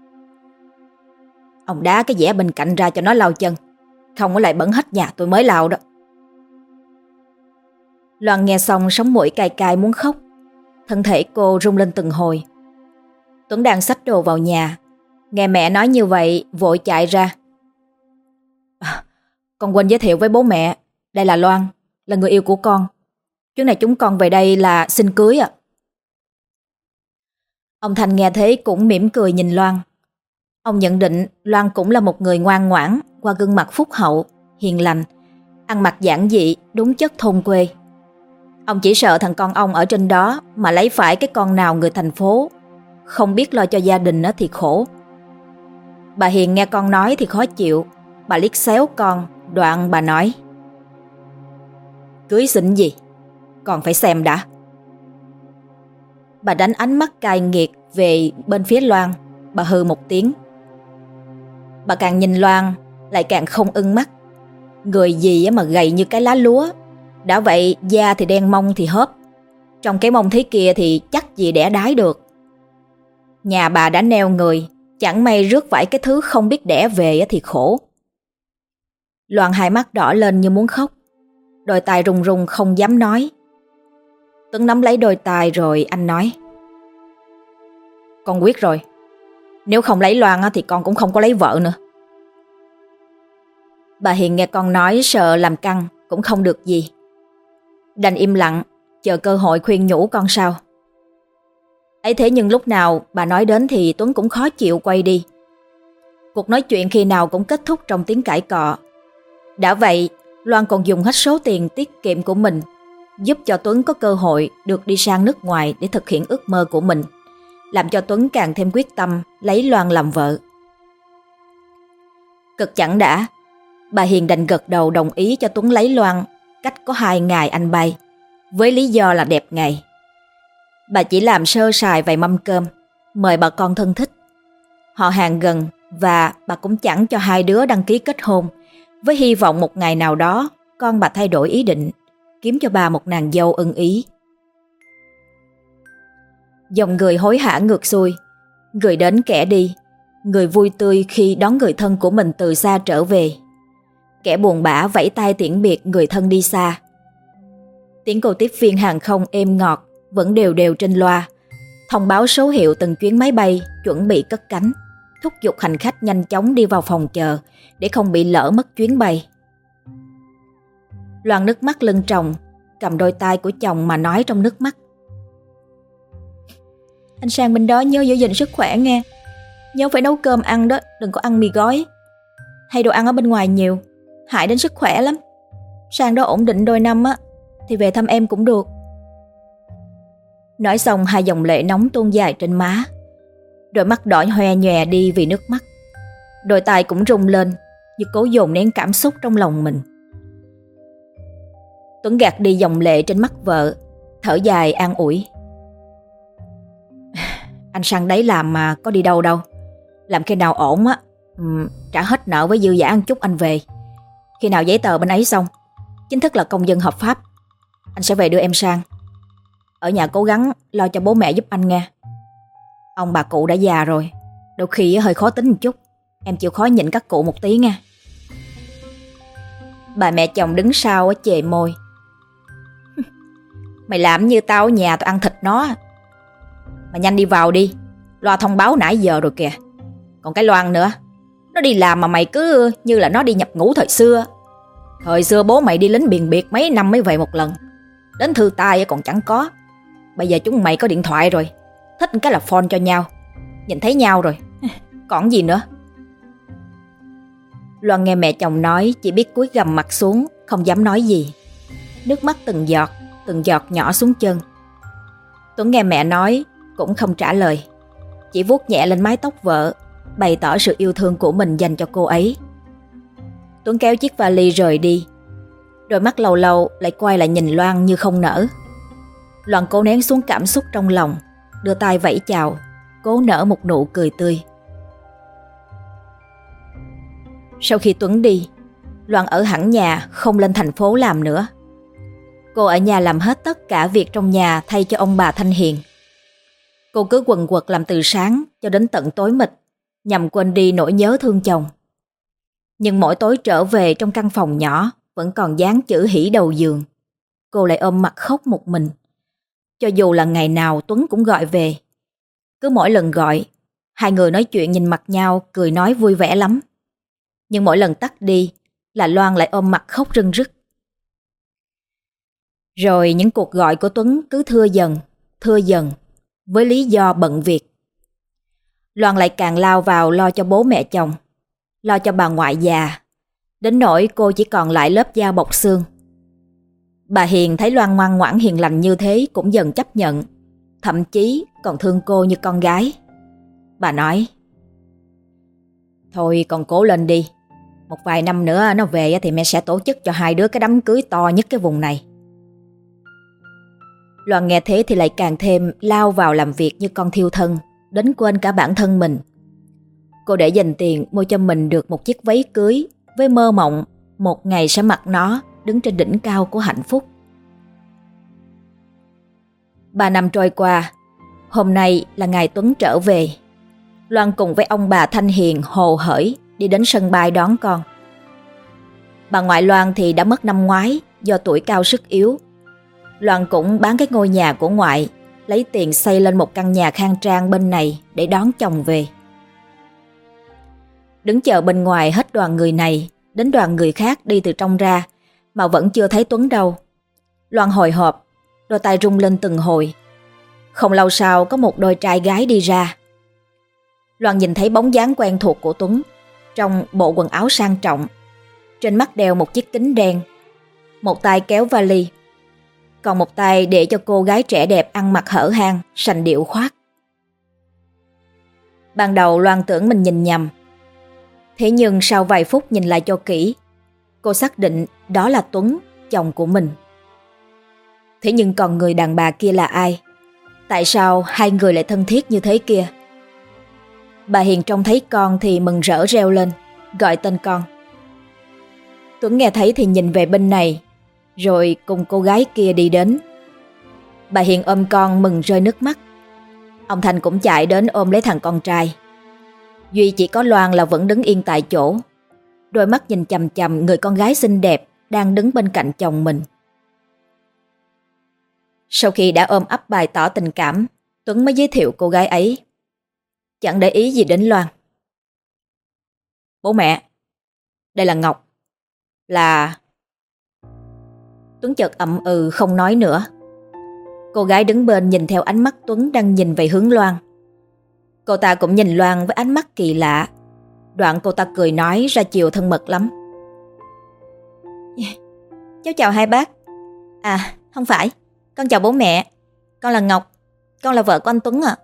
A: Ông đá cái dẻ bên cạnh ra cho nó lau chân, không có lại bẩn hết nhà tôi mới lau đó. Loan nghe xong sống mũi cay cay muốn khóc, thân thể cô rung lên từng hồi. Tuấn đang xách đồ vào nhà, nghe mẹ nói như vậy vội chạy ra. Con quên giới thiệu với bố mẹ, đây là Loan, là người yêu của con. Chuyến này chúng con về đây là xin cưới ạ. Ông Thành nghe thế cũng mỉm cười nhìn Loan. Ông nhận định Loan cũng là một người ngoan ngoãn qua gương mặt phúc hậu, hiền lành, ăn mặc giản dị, đúng chất thôn quê. Ông chỉ sợ thằng con ông ở trên đó mà lấy phải cái con nào người thành phố, không biết lo cho gia đình thì khổ. Bà Hiền nghe con nói thì khó chịu, bà liếc xéo con, đoạn bà nói: Cưới xin gì, còn phải xem đã. Bà đánh ánh mắt cay nghiệt về bên phía Loan, bà hừ một tiếng. Bà càng nhìn Loan lại càng không ưng mắt. Người gì mà gầy như cái lá lúa, đã vậy da thì đen mông thì hớp, trong cái mông thế kia thì chắc gì đẻ đái được. Nhà bà đã neo người, chẳng may rước phải cái thứ không biết đẻ về thì khổ. Loan hai mắt đỏ lên như muốn khóc, đôi tai run run không dám nói. Tuấn nắm lấy đôi tai rồi anh nói: Con quyết rồi, nếu không lấy Loan thì con cũng không có lấy vợ nữa. Bà Hiền nghe con nói sợ làm căng cũng không được gì, đành im lặng chờ cơ hội khuyên nhủ con sao. Ấy thế nhưng lúc nào bà nói đến thì Tuấn cũng khó chịu quay đi. Cuộc nói chuyện khi nào cũng kết thúc trong tiếng cãi cọ. Đã vậy, Loan còn dùng hết số tiền tiết kiệm của mình, giúp cho Tuấn có cơ hội được đi sang nước ngoài để thực hiện ước mơ của mình, làm cho Tuấn càng thêm quyết tâm lấy Loan làm vợ. Cực chẳng đã, bà Hiền đành gật đầu đồng ý cho Tuấn lấy Loan cách có 2 ngày anh bay, với lý do là đẹp ngày. Bà chỉ làm sơ sài vài mâm cơm, mời bà con thân thích, Họ hàng gần và bà cũng chẳng cho hai đứa đăng ký kết hôn, với hy vọng một ngày nào đó con bà thay đổi ý định, kiếm cho bà một nàng dâu ưng ý. Dòng người hối hả ngược xuôi, người đến kẻ đi, người vui tươi khi đón người thân của mình từ xa trở về, kẻ buồn bã vẫy tay tiễn biệt người thân đi xa. Tiếng cô tiếp viên hàng không êm ngọt vẫn đều đều trên loa, thông báo số hiệu từng chuyến máy bay chuẩn bị cất cánh, thúc giục hành khách nhanh chóng đi vào phòng chờ để không bị lỡ mất chuyến bay. Loan nước mắt lưng tròng, cầm đôi tay của chồng mà nói trong nước mắt: "Anh sang bên đó nhớ giữ gìn sức khỏe nghe. Nhớ phải nấu cơm ăn đó, đừng có ăn mì gói hay đồ ăn ở bên ngoài nhiều, hại đến sức khỏe lắm. Sang đó ổn định đôi năm á thì về thăm em cũng được." Nói xong hai dòng lệ nóng tuôn dài trên má. Đôi mắt đỏ hoe nhòe đi vì nước mắt. Đôi tay cũng rung lên như cố dồn nén cảm xúc trong lòng mình. Tuấn gạt đi dòng lệ trên mắt vợ, thở dài an ủi: "Anh sang đấy làm mà có đi đâu đâu. Làm khi nào ổn á, trả hết nợ với dư giả một chút anh về. Khi nào giấy tờ bên ấy xong, chính thức là công dân hợp pháp, anh sẽ về đưa em sang. Ở nhà cố gắng lo cho bố mẹ giúp anh nghe. Ông bà cụ đã già rồi, đôi khi hơi khó tính một chút, em chịu khó nhịn các cụ một tí nha." Bà mẹ chồng đứng sau chề môi: "Mày làm như tao ở nhà tao ăn thịt nó. Mà nhanh đi vào đi, loa thông báo nãy giờ rồi kìa. Còn cái Loan nữa, nó đi làm mà mày cứ như là nó đi nhập ngũ thời xưa. Thời xưa bố mày đi lính biền biệt mấy năm mới về một lần, đến thư tay còn chẳng có. Bây giờ chúng mày có điện thoại rồi, thích cái là phone cho nhau, nhìn thấy nhau rồi, còn gì nữa." Loan nghe mẹ chồng nói chỉ biết cúi gằm mặt xuống, không dám nói gì. Nước mắt từng giọt nhỏ xuống chân. Tuấn nghe mẹ nói cũng không trả lời, chỉ vuốt nhẹ lên mái tóc vợ, bày tỏ sự yêu thương của mình dành cho cô ấy. Tuấn kéo chiếc vali rời đi, đôi mắt lâu lâu lại quay lại nhìn Loan như không nỡ. Loan cố nén xuống cảm xúc trong lòng, đưa tay vẫy chào, cố nở một nụ cười tươi. Sau khi Tuấn đi, Loan ở hẳn nhà, không lên thành phố làm nữa. Cô ở nhà làm hết tất cả việc trong nhà thay cho ông bà Thanh Hiền. Cô cứ quần quật làm từ sáng cho đến tận tối mịt, nhằm quên đi nỗi nhớ thương chồng. Nhưng mỗi tối trở về trong căn phòng nhỏ vẫn còn dán chữ hỉ đầu giường, cô lại ôm mặt khóc một mình. Cho dù là ngày nào Tuấn cũng gọi về, cứ mỗi lần gọi, hai người nói chuyện nhìn mặt nhau, cười nói vui vẻ lắm. Nhưng mỗi lần tắt đi là Loan lại ôm mặt khóc rưng rức. Rồi những cuộc gọi của Tuấn cứ thưa dần, với lý do bận việc. Loan lại càng lao vào lo cho bố mẹ chồng, lo cho bà ngoại già, đến nỗi cô chỉ còn lại lớp da bọc xương. Bà Hiền thấy Loan ngoan ngoãn hiền lành như thế cũng dần chấp nhận, thậm chí còn thương cô như con gái. Bà nói: "Thôi con cố lên đi, một vài năm nữa nó về thì mẹ sẽ tổ chức cho hai đứa cái đám cưới to nhất cái vùng này." Loan nghe thế thì lại càng thêm lao vào làm việc như con thiêu thân, đến quên cả bản thân mình. Cô để dành tiền mua cho mình được một chiếc váy cưới, với mơ mộng một ngày sẽ mặc nó đứng trên đỉnh cao của hạnh phúc. 3 năm trôi qua, hôm nay là ngày Tuấn trở về. Loan cùng với ông bà Thanh Hiền hồ hởi đi đến sân bay đón con. Bà ngoại Loan thì đã mất năm ngoái do tuổi cao sức yếu. Loan cũng bán cái ngôi nhà của ngoại, lấy tiền xây lên một căn nhà khang trang bên này để đón chồng về. Đứng chờ bên ngoài hết đoàn người này đến đoàn người khác đi từ trong ra mà vẫn chưa thấy Tuấn đâu. Loan hồi hộp, đôi tay rung lên từng hồi. Không lâu sau có một đôi trai gái đi ra. Loan nhìn thấy bóng dáng quen thuộc của Tuấn trong bộ quần áo sang trọng, trên mắt đeo một chiếc kính đen, một tay kéo vali, còn một tay để cho cô gái trẻ đẹp ăn mặc hở hang, sành điệu khoác. Ban đầu Loan tưởng mình nhìn nhầm, thế nhưng sau vài phút nhìn lại cho kỹ, cô xác định đó là Tuấn, chồng của mình. Thế nhưng còn người đàn bà kia là ai? Tại sao hai người lại thân thiết như thế kia? Bà Hiền trông thấy con thì mừng rỡ reo lên, gọi tên con. Tuấn nghe thấy thì nhìn về bên này, rồi cùng cô gái kia đi đến. Bà Hiền ôm con mừng rơi nước mắt. Ông Thành cũng chạy đến ôm lấy thằng con trai. Duy chỉ có Loan là vẫn đứng yên tại chỗ, đôi mắt nhìn chằm chằm người con gái xinh đẹp đang đứng bên cạnh chồng mình. Sau khi đã ôm ấp bày tỏ tình cảm, Tuấn mới giới thiệu cô gái ấy. Chẳng để ý gì đến Loan. Bố mẹ, đây là Ngọc. Là... Tuấn chợt ậm ừ không nói nữa. Cô gái đứng bên nhìn theo ánh mắt Tuấn đang nhìn về hướng Loan. Cô ta cũng nhìn Loan với ánh mắt kỳ lạ. Đoạn cô ta cười nói ra chiều thân mật lắm. Cháu chào hai bác. À, không phải, con chào bố mẹ. Con là Ngọc, con là vợ của anh Tuấn ạ.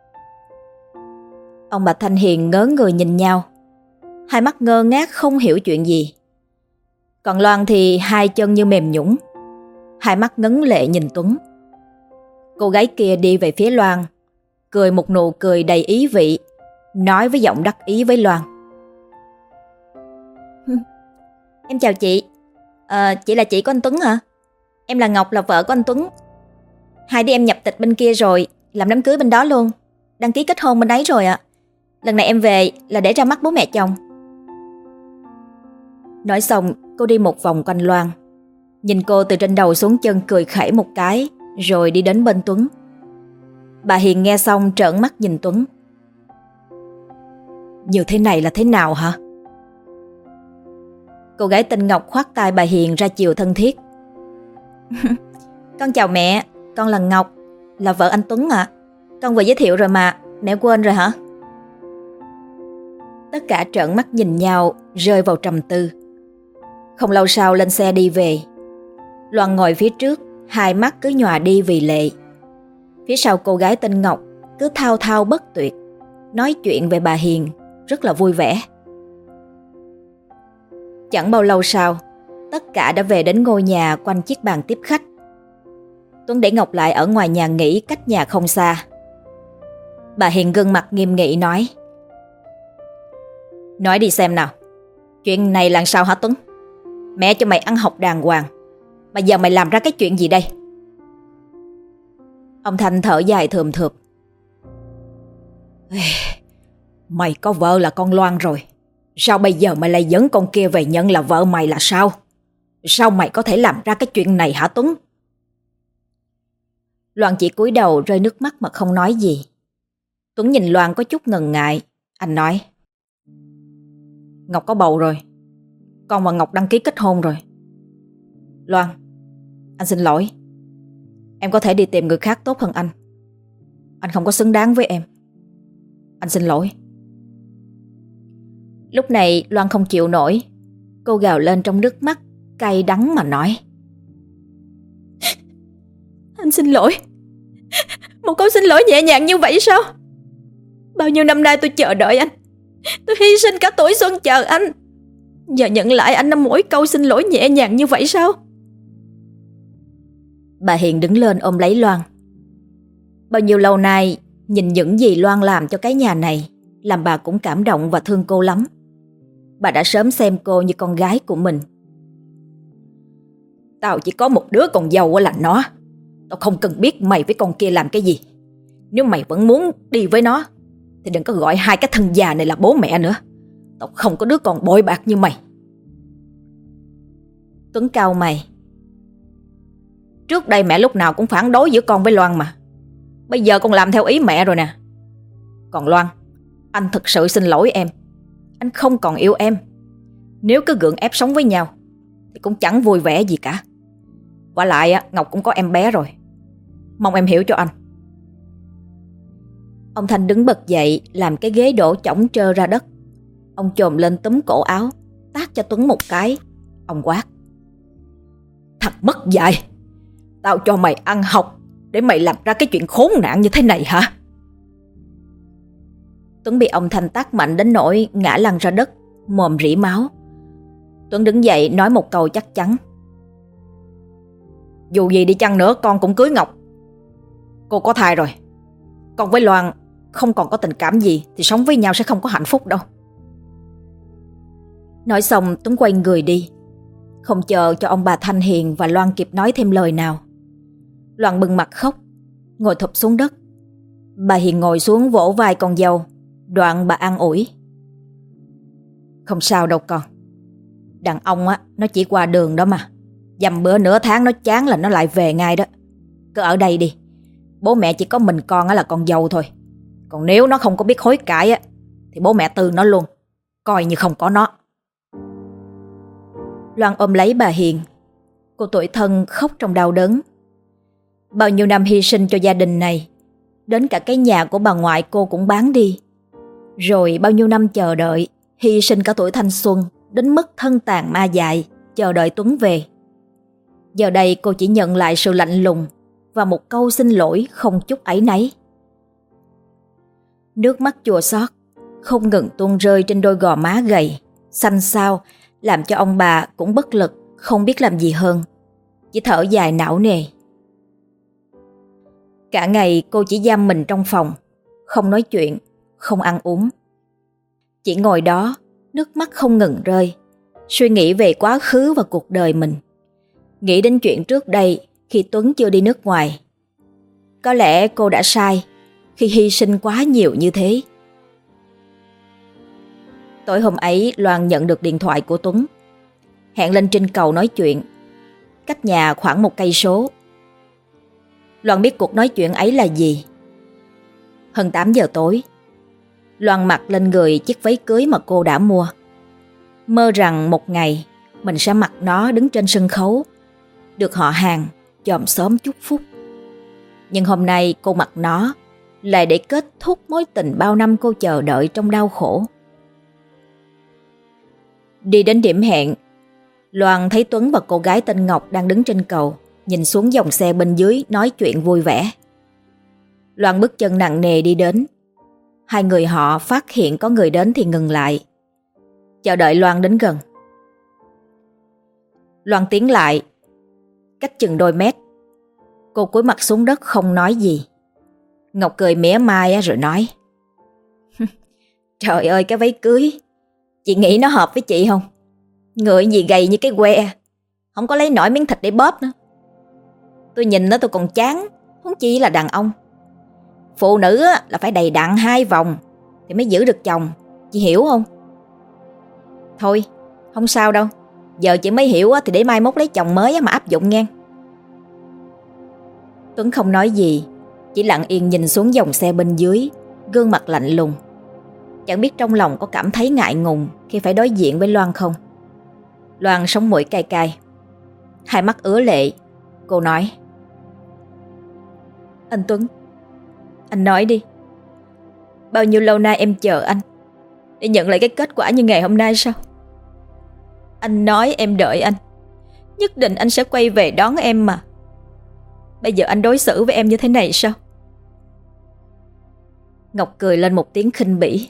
A: Ông bà Thanh Hiền ngớ người nhìn nhau, hai mắt ngơ ngác không hiểu chuyện gì. Còn Loan thì hai chân như mềm nhũn, hai mắt ngấn lệ nhìn Tuấn. Cô gái kia đi về phía Loan, cười một nụ cười đầy ý vị, nói với giọng đắc ý với Loan. Em chào chị. Chị là chị của anh Tuấn hả? Em là Ngọc, là vợ của anh Tuấn. Hai đứa em nhập tịch bên kia rồi, làm đám cưới bên đó luôn, đăng ký kết hôn bên đấy rồi ạ. Lần này em về là để ra mắt bố mẹ chồng. Nói xong, cô đi một vòng quanh Loan, nhìn cô từ trên đầu xuống chân cười khẩy một cái, rồi đi đến bên Tuấn. Bà Hiền nghe xong trợn mắt nhìn Tuấn. Như thế này là thế nào hả? Cô gái tên Ngọc khoác tay bà Hiền ra chiều thân thiết. Con chào mẹ, con là Ngọc, là vợ anh Tuấn ạ. Con vừa giới thiệu rồi mà, mẹ quên rồi hả? Tất cả trợn mắt nhìn nhau, rơi vào trầm tư. Không lâu sau lên xe đi về. Loan ngồi phía trước, hai mắt cứ nhòa đi vì lệ. Phía sau cô gái tên Ngọc cứ thao thao bất tuyệt, nói chuyện về bà Hiền, rất là vui vẻ. Chẳng bao lâu sau, tất cả đã về đến ngôi nhà quanh chiếc bàn tiếp khách. Tuấn để Ngọc lại ở ngoài nhà nghỉ cách nhà không xa. Bà Hiền gương mặt nghiêm nghị nói. Nói đi xem nào, chuyện này là sao hả Tuấn? Mẹ cho mày ăn học đàng hoàng, mà giờ mày làm ra cái chuyện gì đây? Ông Thanh thở dài thườm thượp. Mày có vợ là con Loan rồi, sao bây giờ mày lại dẫn con kia về nhận là vợ mày là sao? Sao mày có thể làm ra cái chuyện này hả Tuấn? Loan chỉ cúi đầu rơi nước mắt mà không nói gì. Tuấn nhìn Loan có chút ngần ngại. Anh nói. Ngọc có bầu rồi, con và Ngọc đăng ký kết hôn rồi. Loan, anh xin lỗi. Em có thể đi tìm người khác tốt hơn anh. Anh không có xứng đáng với em. Anh xin lỗi. Lúc này Loan không chịu nổi. Cô gào lên trong nước mắt, cay đắng mà nói. Anh xin lỗi. Một câu xin lỗi nhẹ nhàng như vậy sao? Bao nhiêu năm nay tôi chờ đợi anh, tôi hy sinh cả tuổi xuân chờ anh, giờ nhận lại anh năm mỗi câu xin lỗi nhẹ nhàng như vậy sao? Bà Hiền đứng lên ôm lấy Loan. Bao nhiêu lâu nay, nhìn những gì Loan làm cho cái nhà này, làm bà cũng cảm động và thương cô lắm. Bà đã sớm xem cô như con gái của mình. Tao chỉ có một đứa con dâu là nó. Tao không cần biết mày với con kia làm cái gì. Nếu mày vẫn muốn đi với nó thì đừng có gọi hai cái thân già này là bố mẹ nữa. Tao không có đứa con bội bạc như mày. Tuấn cau mày. Trước đây mẹ lúc nào cũng phản đối giữa con với Loan mà. Bây giờ con làm theo ý mẹ rồi nè. Còn Loan, anh thực sự xin lỗi em. Anh không còn yêu em. Nếu cứ gượng ép sống với nhau thì cũng chẳng vui vẻ gì cả. Và lại Ngọc cũng có em bé rồi. Mong em hiểu cho anh. Ông Thanh đứng bật dậy, làm cái ghế đổ chỏng trơ ra đất. Ông chồm lên túm cổ áo, tát cho Tuấn một cái. Ông quát. Thằng mất dạy, tao cho mày ăn học để mày làm ra cái chuyện khốn nạn như thế này hả? Tuấn bị ông Thanh tát mạnh đến nỗi ngã lăn ra đất, mồm rỉ máu. Tuấn đứng dậy nói một câu chắc chắn. Dù gì đi chăng nữa con cũng cưới Ngọc. Cô có thai rồi. Con với Loan không còn có tình cảm gì thì sống với nhau sẽ không có hạnh phúc đâu. Nói xong Tuấn quay người đi, không chờ cho ông bà Thanh Hiền và Loan kịp nói thêm lời nào. Loan bưng mặt khóc, ngồi thụp xuống đất. Bà Hiền ngồi xuống vỗ vai con dâu, đoạn bà an ủi. Không sao đâu con. Đàn ông á, nó chỉ qua đường đó mà. Dăm bữa nửa tháng nó chán là nó lại về ngay đó. Cứ ở đây đi. Bố mẹ chỉ có mình con á là con dâu thôi. Còn nếu nó không có biết hối cải á, thì bố mẹ từ nó luôn, coi như không có nó. Loan ôm lấy bà Hiền. Cô tủi thân khóc trong đau đớn. Bao nhiêu năm hy sinh cho gia đình này, đến cả cái nhà của bà ngoại cô cũng bán đi. Rồi bao nhiêu năm chờ đợi, hy sinh cả tuổi thanh xuân, đến mức thân tàn ma dại, chờ đợi Tuấn về. Giờ đây cô chỉ nhận lại sự lạnh lùng và một câu xin lỗi không chút áy náy. Nước mắt chua xót không ngừng tuôn rơi trên đôi gò má gầy, xanh xao, làm cho ông bà cũng bất lực, không biết làm gì hơn, chỉ thở dài não nề. Cả ngày cô chỉ giam mình trong phòng, không nói chuyện, không ăn uống. Chỉ ngồi đó, nước mắt không ngừng rơi, suy nghĩ về quá khứ và cuộc đời mình. Nghĩ đến chuyện trước đây khi Tuấn chưa đi nước ngoài. Có lẽ cô đã sai khi hy sinh quá nhiều như thế. Tối hôm ấy Loan nhận được điện thoại của Tuấn. Hẹn lên trên cầu nói chuyện, cách nhà khoảng 1 cây số. Loan biết cuộc nói chuyện ấy là gì. Hơn 8 giờ tối, Loan mặc lên người chiếc váy cưới mà cô đã mua. Mơ rằng một ngày mình sẽ mặc nó đứng trên sân khấu, được họ hàng, chòm xóm chúc phúc. Nhưng hôm nay cô mặc nó lại để kết thúc mối tình bao năm cô chờ đợi trong đau khổ. Đi đến điểm hẹn, Loan thấy Tuấn và cô gái tên Ngọc đang đứng trên cầu, nhìn xuống dòng xe bên dưới nói chuyện vui vẻ. Loan bước chân nặng nề đi đến. Hai người họ phát hiện có người đến thì ngừng lại, chờ đợi Loan đến gần. Loan tiến lại, cách chừng đôi mét. Cô cúi mặt xuống đất không nói gì. Ngọc cười mỉa mai rồi nói: Trời ơi, cái váy cưới, chị nghĩ nó hợp với chị không? Người gì gầy như cái que, không có lấy nổi miếng thịt để bóp nữa. Tôi nhìn nó tôi còn chán, huống chi là đàn ông. Phụ nữ là phải đầy đặn 2 vòng thì mới giữ được chồng, chị hiểu không? Thôi, không sao đâu. Giờ chị mới hiểu thì để mai mốt lấy chồng mới mà áp dụng nghe. Tuấn không nói gì, chỉ lặng yên nhìn xuống dòng xe bên dưới, gương mặt lạnh lùng. Chẳng biết trong lòng có cảm thấy ngại ngùng khi phải đối diện với Loan không. Loan sống mũi cay cay, hai mắt ứa lệ. Cô nói: Anh Tuấn, anh nói đi. Bao nhiêu lâu nay em chờ anh để nhận lại cái kết quả như ngày hôm nay sao? Anh nói em đợi anh, nhất định anh sẽ quay về đón em mà. Bây giờ anh đối xử với em như thế này sao? Ngọc cười lên một tiếng khinh bỉ.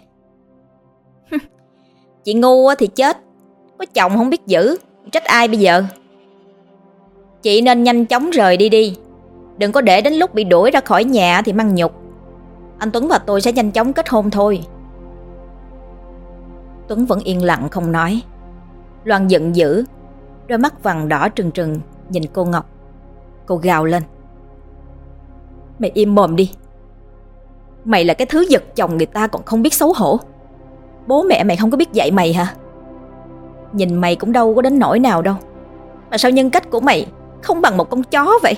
A: Chị ngu thì chết, có chồng không biết giữ, trách ai bây giờ? Chị nên nhanh chóng rời đi. Đừng có để đến lúc bị đuổi ra khỏi nhà thì mang nhục. Anh Tuấn và tôi sẽ nhanh chóng kết hôn thôi. Tuấn vẫn yên lặng không nói. Loan giận dữ, đôi mắt vằn đỏ trừng trừng nhìn cô Ngọc. Cô gào lên: Mày im mồm đi. Mày là cái thứ giật chồng người ta còn không biết xấu hổ. Bố mẹ mày không có biết dạy mày hả? Nhìn mày cũng đâu có đến nỗi nào đâu, mà sao nhân cách của mày không bằng một con chó vậy?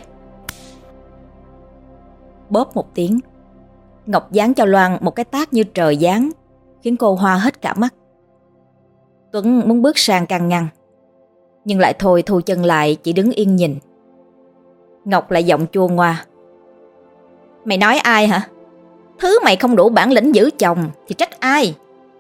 A: Bóp một tiếng, Ngọc giáng cho Loan một cái tát như trời giáng, khiến cô hoa hết cả mắt. Tuấn muốn bước sang can ngăn, nhưng lại thôi thu chân lại, chỉ đứng yên nhìn. Ngọc lại giọng chua ngoa: Mày nói ai hả? Thứ mày không đủ bản lĩnh giữ chồng thì trách ai?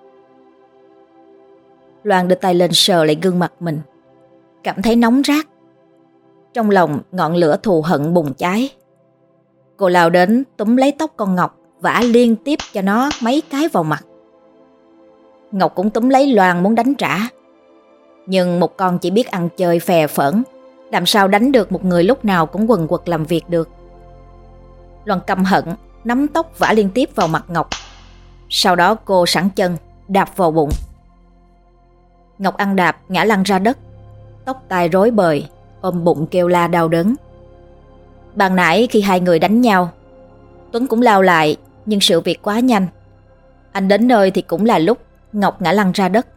A: Loan đưa tay lên sờ lại gương mặt mình, cảm thấy nóng rát. Trong lòng ngọn lửa thù hận bùng cháy. Cô lao đến túm lấy tóc con Ngọc, vả liên tiếp cho nó mấy cái vào mặt. Ngọc cũng túm lấy Loan muốn đánh trả, nhưng một con chỉ biết ăn chơi phè phỡn, làm sao đánh được một người lúc nào cũng quần quật làm việc được. Loan căm hận nắm tóc vả liên tiếp vào mặt Ngọc. Sau đó cô sẵn chân đạp vào bụng. Ngọc ăn đạp ngã lăn ra đất, tóc tai rối bời, ôm bụng kêu la đau đớn. Ban nãy khi hai người đánh nhau, Tuấn cũng lao lại, nhưng sự việc quá nhanh. Anh đến nơi thì cũng là lúc Ngọc ngã lăn ra đất.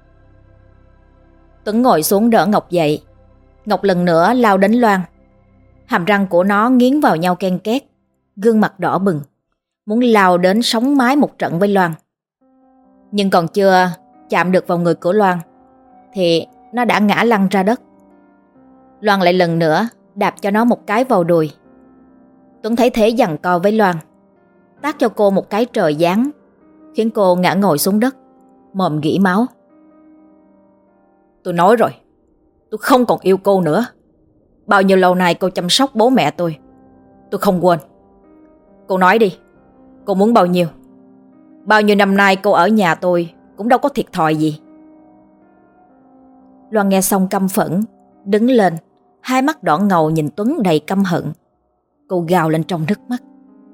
A: Tuấn ngồi xuống đỡ Ngọc dậy. Ngọc lần nữa lao đến Loan. Hàm răng của nó nghiến vào nhau ken két, gương mặt đỏ bừng, muốn lao đến sống mái một trận với Loan. Nhưng còn chưa chạm được vào người của Loan thì nó đã ngã lăn ra đất. Loan lại lần nữa đạp cho nó một cái vào đùi. Tuấn thấy thế giằng co với Loan, tát cho cô một cái trời giáng, khiến cô ngã ngồi xuống đất, mồm gỉ máu. Tôi nói rồi, tôi không còn yêu cô nữa. Bao nhiêu lâu nay cô chăm sóc bố mẹ tôi không quên. Cô nói đi, cô muốn bao nhiêu? Bao nhiêu năm nay cô ở nhà tôi cũng đâu có thiệt thòi gì. Loan nghe xong căm phẫn, đứng lên, hai mắt đỏ ngầu nhìn Tuấn đầy căm hận. Cô gào lên trong nước mắt.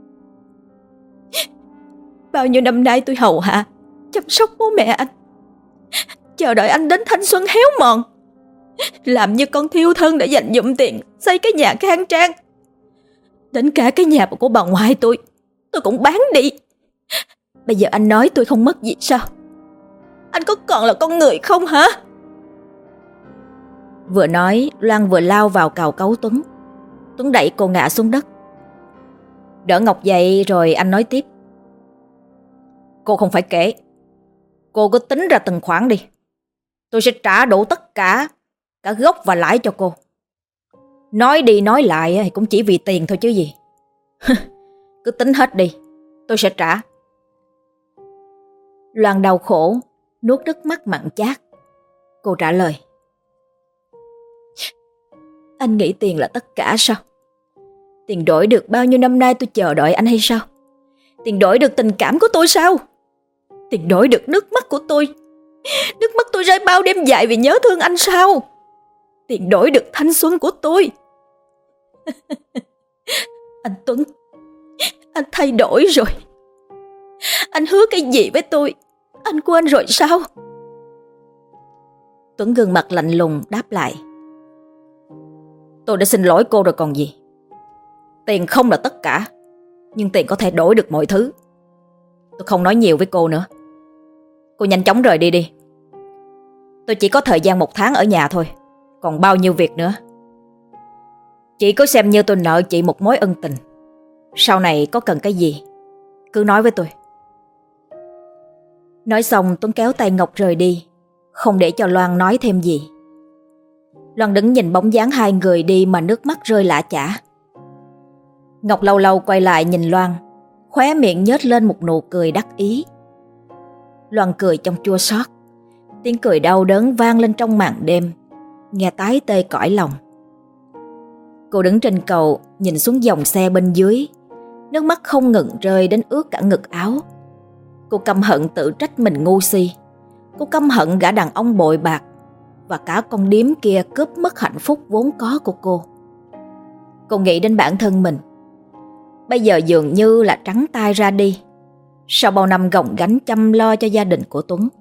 A: Bao nhiêu năm nay tôi hầu hạ, chăm sóc bố mẹ anh, chờ đợi anh đến thanh xuân héo mòn, làm như con thiêu thân để dành dụm tiền xây cái nhà khang trang. Đến cả cái nhà của bà ngoại tôi cũng bán đi. Bây giờ anh nói tôi không mất gì sao? Anh có còn là con người không hả? Vừa nói, Loan vừa lao vào cào cấu Tuấn. Tuấn đẩy cô ngã xuống đất. Đỡ Ngọc dậy rồi anh nói tiếp. Cô không phải kể, cô cứ tính ra từng khoản đi. Tôi sẽ trả đủ tất cả gốc và lãi cho cô. Nói đi nói lại cũng chỉ vì tiền thôi chứ gì. Cứ tính hết đi, tôi sẽ trả. Loan đau khổ, nuốt nước mắt mặn chát. Cô trả lời. Anh nghĩ tiền là tất cả sao? Tiền đổi được bao nhiêu năm nay tôi chờ đợi anh hay sao? Tiền đổi được tình cảm của tôi sao? Tiền đổi được nước mắt của tôi, nước mắt tôi rơi bao đêm dài vì nhớ thương anh sao? Tiền đổi được thanh xuân của tôi. Anh Tuấn, anh thay đổi rồi. Anh hứa cái gì với tôi, anh quên rồi sao? Tuấn gương mặt lạnh lùng đáp lại. Tôi đã xin lỗi cô rồi còn gì. Tiền không là tất cả, nhưng tiền có thể đổi được mọi thứ. Tôi không nói nhiều với cô nữa. Cô nhanh chóng rời đi đi. Tôi chỉ có thời gian 1 tháng ở nhà thôi, còn bao nhiêu việc nữa. Chị cứ xem như tôi nợ chị một mối ân tình. Sau này có cần cái gì cứ nói với tôi. Nói xong Tuấn kéo tay Ngọc rời đi, không để cho Loan nói thêm gì. Loan đứng nhìn bóng dáng hai người đi mà nước mắt rơi lã chã. Ngọc lâu lâu quay lại nhìn Loan, khóe miệng nhếch lên một nụ cười đắc ý. Loan cười trong chua xót, tiếng cười đau đớn vang lên trong màn đêm, nghe tái tê cõi lòng. Cô đứng trên cầu nhìn xuống dòng xe bên dưới, nước mắt không ngừng rơi đến ướt cả ngực áo. Cô căm hận tự trách mình ngu si. Cô căm hận gã đàn ông bội bạc và cả con điếm kia cướp mất hạnh phúc vốn có của cô. Cô nghĩ đến bản thân mình, bây giờ dường như là trắng tay ra đi sau bao năm gồng gánh chăm lo cho gia đình của Tuấn.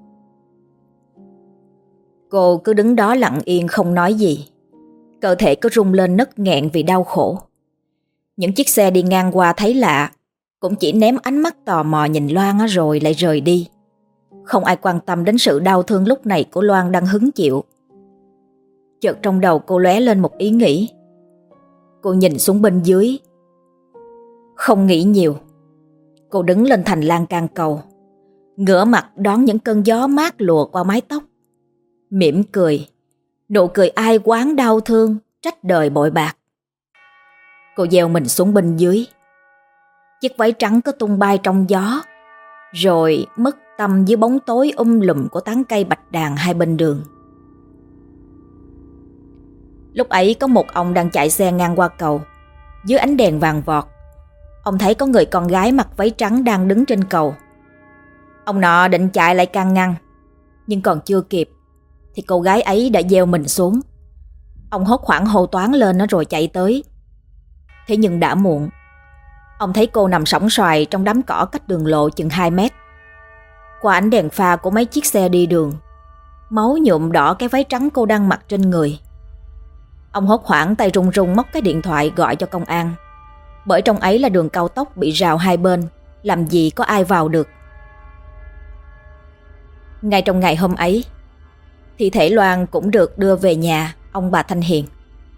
A: Cô cứ đứng đó lặng yên không nói gì, cơ thể cứ rung lên nấc nghẹn vì đau khổ. Những chiếc xe đi ngang qua thấy lạ cũng chỉ ném ánh mắt tò mò nhìn Loan rồi lại rời đi. Không ai quan tâm đến sự đau thương lúc này của Loan đang hứng chịu. Chợt trong đầu cô lóe lên một ý nghĩ. Cô nhìn xuống bên dưới. Không nghĩ nhiều, cô đứng lên thành lan can cầu, ngửa mặt đón những cơn gió mát lùa qua mái tóc, mỉm cười, nụ cười ai oán đau thương, trách đời bội bạc. Cô gieo mình xuống bên dưới. Chiếc váy trắng cứ tung bay trong gió, rồi mất tăm dưới bóng tối lùm của tán cây bạch đàn hai bên đường. Lúc ấy có một ông đang chạy xe ngang qua cầu. Dưới ánh đèn vàng vọt, ông thấy có người con gái mặc váy trắng đang đứng trên cầu. Ông nọ định chạy lại can ngăn, nhưng còn chưa kịp thì cô gái ấy đã gieo mình xuống. Ông hốt hoảng hô toáng lên rồi chạy tới. Thế nhưng đã muộn. Ông thấy cô nằm sõng soài trong đám cỏ cách đường lộ chừng 2 mét. Qua ánh đèn pha của mấy chiếc xe đi đường, máu nhuộm đỏ cái váy trắng cô đang mặc trên người. Ông hốt hoảng tay run run móc cái điện thoại gọi cho công an, bởi trong ấy là đường cao tốc bị rào hai bên, làm gì có ai vào được. Ngay trong ngày hôm ấy, thi thể Loan cũng được đưa về nhà ông bà Thanh Hiền.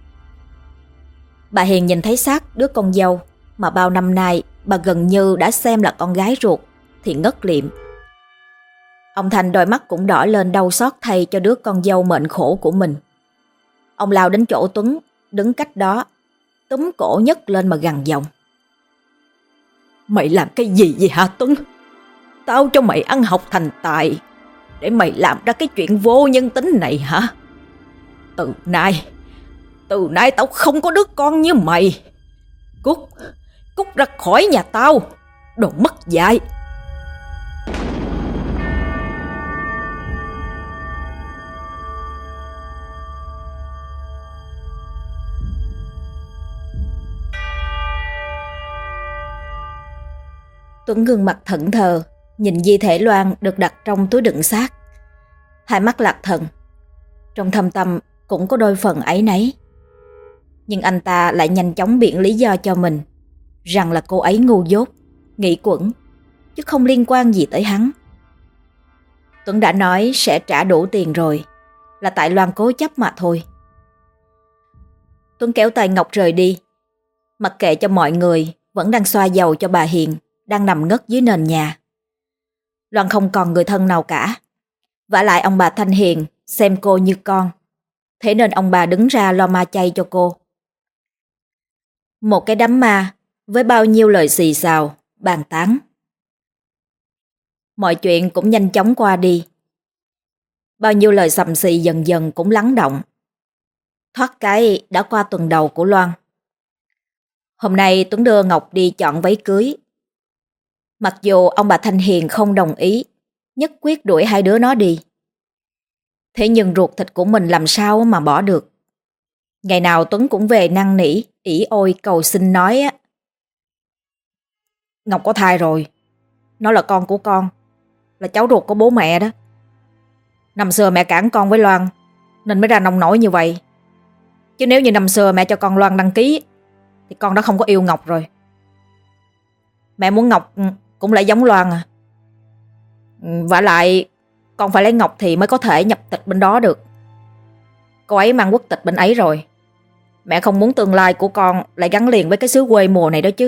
A: Bà Hiền nhìn thấy xác đứa con dâu mà bao năm nay bà gần như đã xem là con gái ruột thì ngất lịm. Ông Thanh đôi mắt cũng đỏ lên đau xót thay cho đứa con dâu mệnh khổ của mình. Ông lao đến chỗ Tuấn đứng cách đó, túm cổ nhấc lên mà gằn giọng: "Mày làm cái gì vậy hả Tuấn? Tao cho mày ăn học thành tài để mày làm ra cái chuyện vô nhân tính này hả? Từ nay tao không có đứa con như mày. Cút ra khỏi nhà tao, đồ mất dạy." Tuấn gương mặt thẫn thờ nhìn di thể Loan được đặt trong túi đựng xác. Hai mắt lạc thần, trong thâm tâm cũng có đôi phần áy náy. Nhưng anh ta lại nhanh chóng biện lý do cho mình rằng là cô ấy ngu dốt, nghĩ quẩn, chứ không liên quan gì tới hắn. Tuấn đã nói sẽ trả đủ tiền rồi, là tại Loan cố chấp mà thôi. Tuấn kéo tay Ngọc rời đi, mặc kệ cho mọi người vẫn đang xoa dầu cho bà Hiền đang nằm ngất dưới nền nhà. Loan không còn người thân nào cả, vả lại ông bà Thanh Hiền xem cô như con, thế nên ông bà đứng ra lo ma chay cho cô. Một cái đám ma với bao nhiêu lời xì xào, bàn tán. Mọi chuyện cũng nhanh chóng qua đi. Bao nhiêu lời xầm xì dần dần cũng lắng động. Thoát cái đã qua tuần đầu của Loan. Hôm nay Tuấn đưa Ngọc đi chọn váy cưới. Mặc dù ông bà Thanh Hiền không đồng ý, nhất quyết đuổi hai đứa nó đi. Thế nhưng ruột thịt của mình làm sao mà bỏ được. Ngày nào Tuấn cũng về năn nỉ, ỉ ôi cầu xin nói á: "Ngọc có thai rồi, nó là con của con, là cháu ruột của bố mẹ đó. Năm xưa mẹ cản con với Loan nên mới ra nông nổi như vậy. Chứ nếu như năm xưa mẹ cho con Loan đăng ký thì con đã không có yêu Ngọc rồi. Mẹ muốn Ngọc cũng lại giống Loan à. Vả lại con phải lấy Ngọc thì mới có thể nhập tịch bên đó được. Cô ấy mang quốc tịch bên ấy rồi. Mẹ không muốn tương lai của con lại gắn liền với cái xứ quê mùa này đó chứ."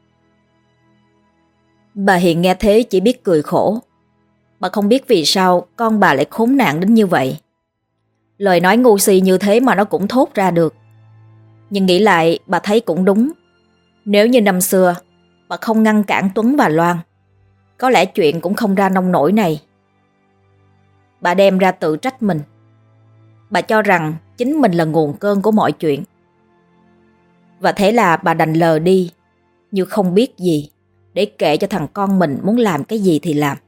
A: Bà Hiền nghe thế chỉ biết cười khổ. Bà không biết vì sao con bà lại khốn nạn đến như vậy. Lời nói ngu si như thế mà nó cũng thốt ra được. Nhưng nghĩ lại bà thấy cũng đúng. Nếu như năm xưa bà không ngăn cản Tuấn và Loan, có lẽ chuyện cũng không ra nông nổi này. Bà đem ra tự trách mình. Bà cho rằng chính mình là nguồn cơn của mọi chuyện. Và thế là bà đành lờ đi, như không biết gì, để kệ cho thằng con mình muốn làm cái gì thì làm.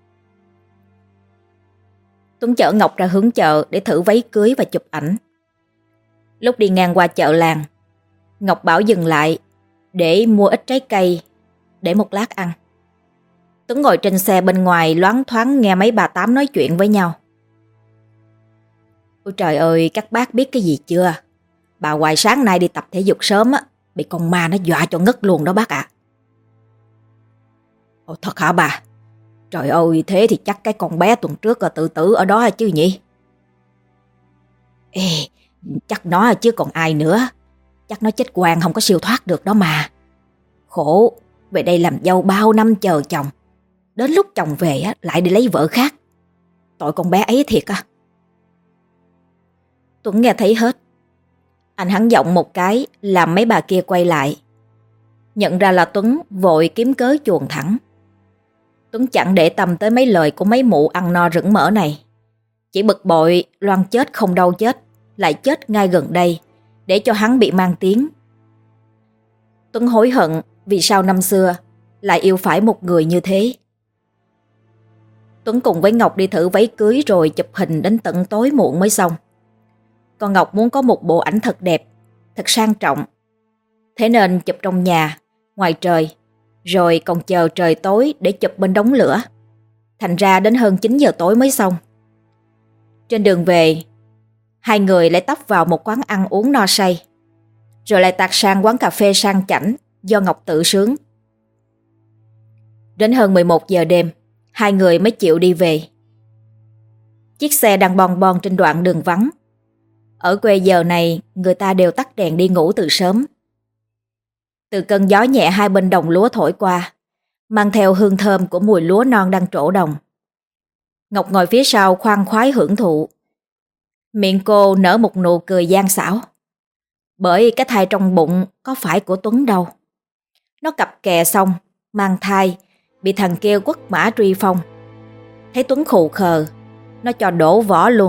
A: Tuấn chở Ngọc ra hướng chợ để thử váy cưới và chụp ảnh. Lúc đi ngang qua chợ làng, Ngọc bảo dừng lại để mua ít trái cây để một lát ăn. Tuấn ngồi trên xe bên ngoài loáng thoáng nghe mấy bà tám nói chuyện với nhau. "Ôi trời ơi, các bác biết cái gì chưa? Bà Hoài sáng nay đi tập thể dục sớm á, bị con ma nó dọa cho ngất luôn đó bác ạ." "Ồ, thật hả bà? Trời ơi, thế thì chắc cái con bé tuần trước tự tử ở đó chứ nhỉ?" "Ê, chắc nó chứ còn ai nữa. Chắc nó chết quang không có siêu thoát được đó mà. Khổ, về đây làm dâu bao năm chờ chồng. Đến lúc chồng về á, lại đi lấy vợ khác. Tội con bé ấy thiệt á." Tuấn nghe thấy hết. Anh hắn giọng một cái làm mấy bà kia quay lại. Nhận ra là Tuấn vội kiếm cớ chuồn thẳng. Tuấn chẳng để tâm tới mấy lời của mấy mụ ăn no rửng mỡ này. Chỉ bực bội Loan chết không đâu chết, lại chết ngay gần đây, để cho hắn bị mang tiếng. Tuấn hối hận vì sao năm xưa lại yêu phải một người như thế. Tuấn cùng với Ngọc đi thử váy cưới rồi chụp hình đến tận tối muộn mới xong. Còn Ngọc muốn có một bộ ảnh thật đẹp, thật sang trọng. Thế nên chụp trong nhà, ngoài trời, rồi còn chờ trời tối để chụp bên đống lửa. Thành ra đến hơn 9 giờ tối mới xong. Trên đường về, hai người lại tấp vào một quán ăn uống no say, rồi lại tạt sang quán cà phê sang chảnh do Ngọc tự sướng. Đến hơn 11 giờ đêm, hai người mới chịu đi về. Chiếc xe đang bon bon trên đoạn đường vắng. Ở quê giờ này, người ta đều tắt đèn đi ngủ từ sớm. Từ cơn gió nhẹ hai bên đồng lúa thổi qua, mang theo hương thơm của mùi lúa non đang trổ đồng. Ngọc ngồi phía sau khoan khoái hưởng thụ. Miệng cô nở một nụ cười gian xảo. Bởi cái thai trong bụng có phải của Tuấn đâu. Nó cặp kè xong, mang thai, bị thằng kia quất mã truy phong. Thấy Tuấn khù khờ, nó cho đổ vỏ luôn.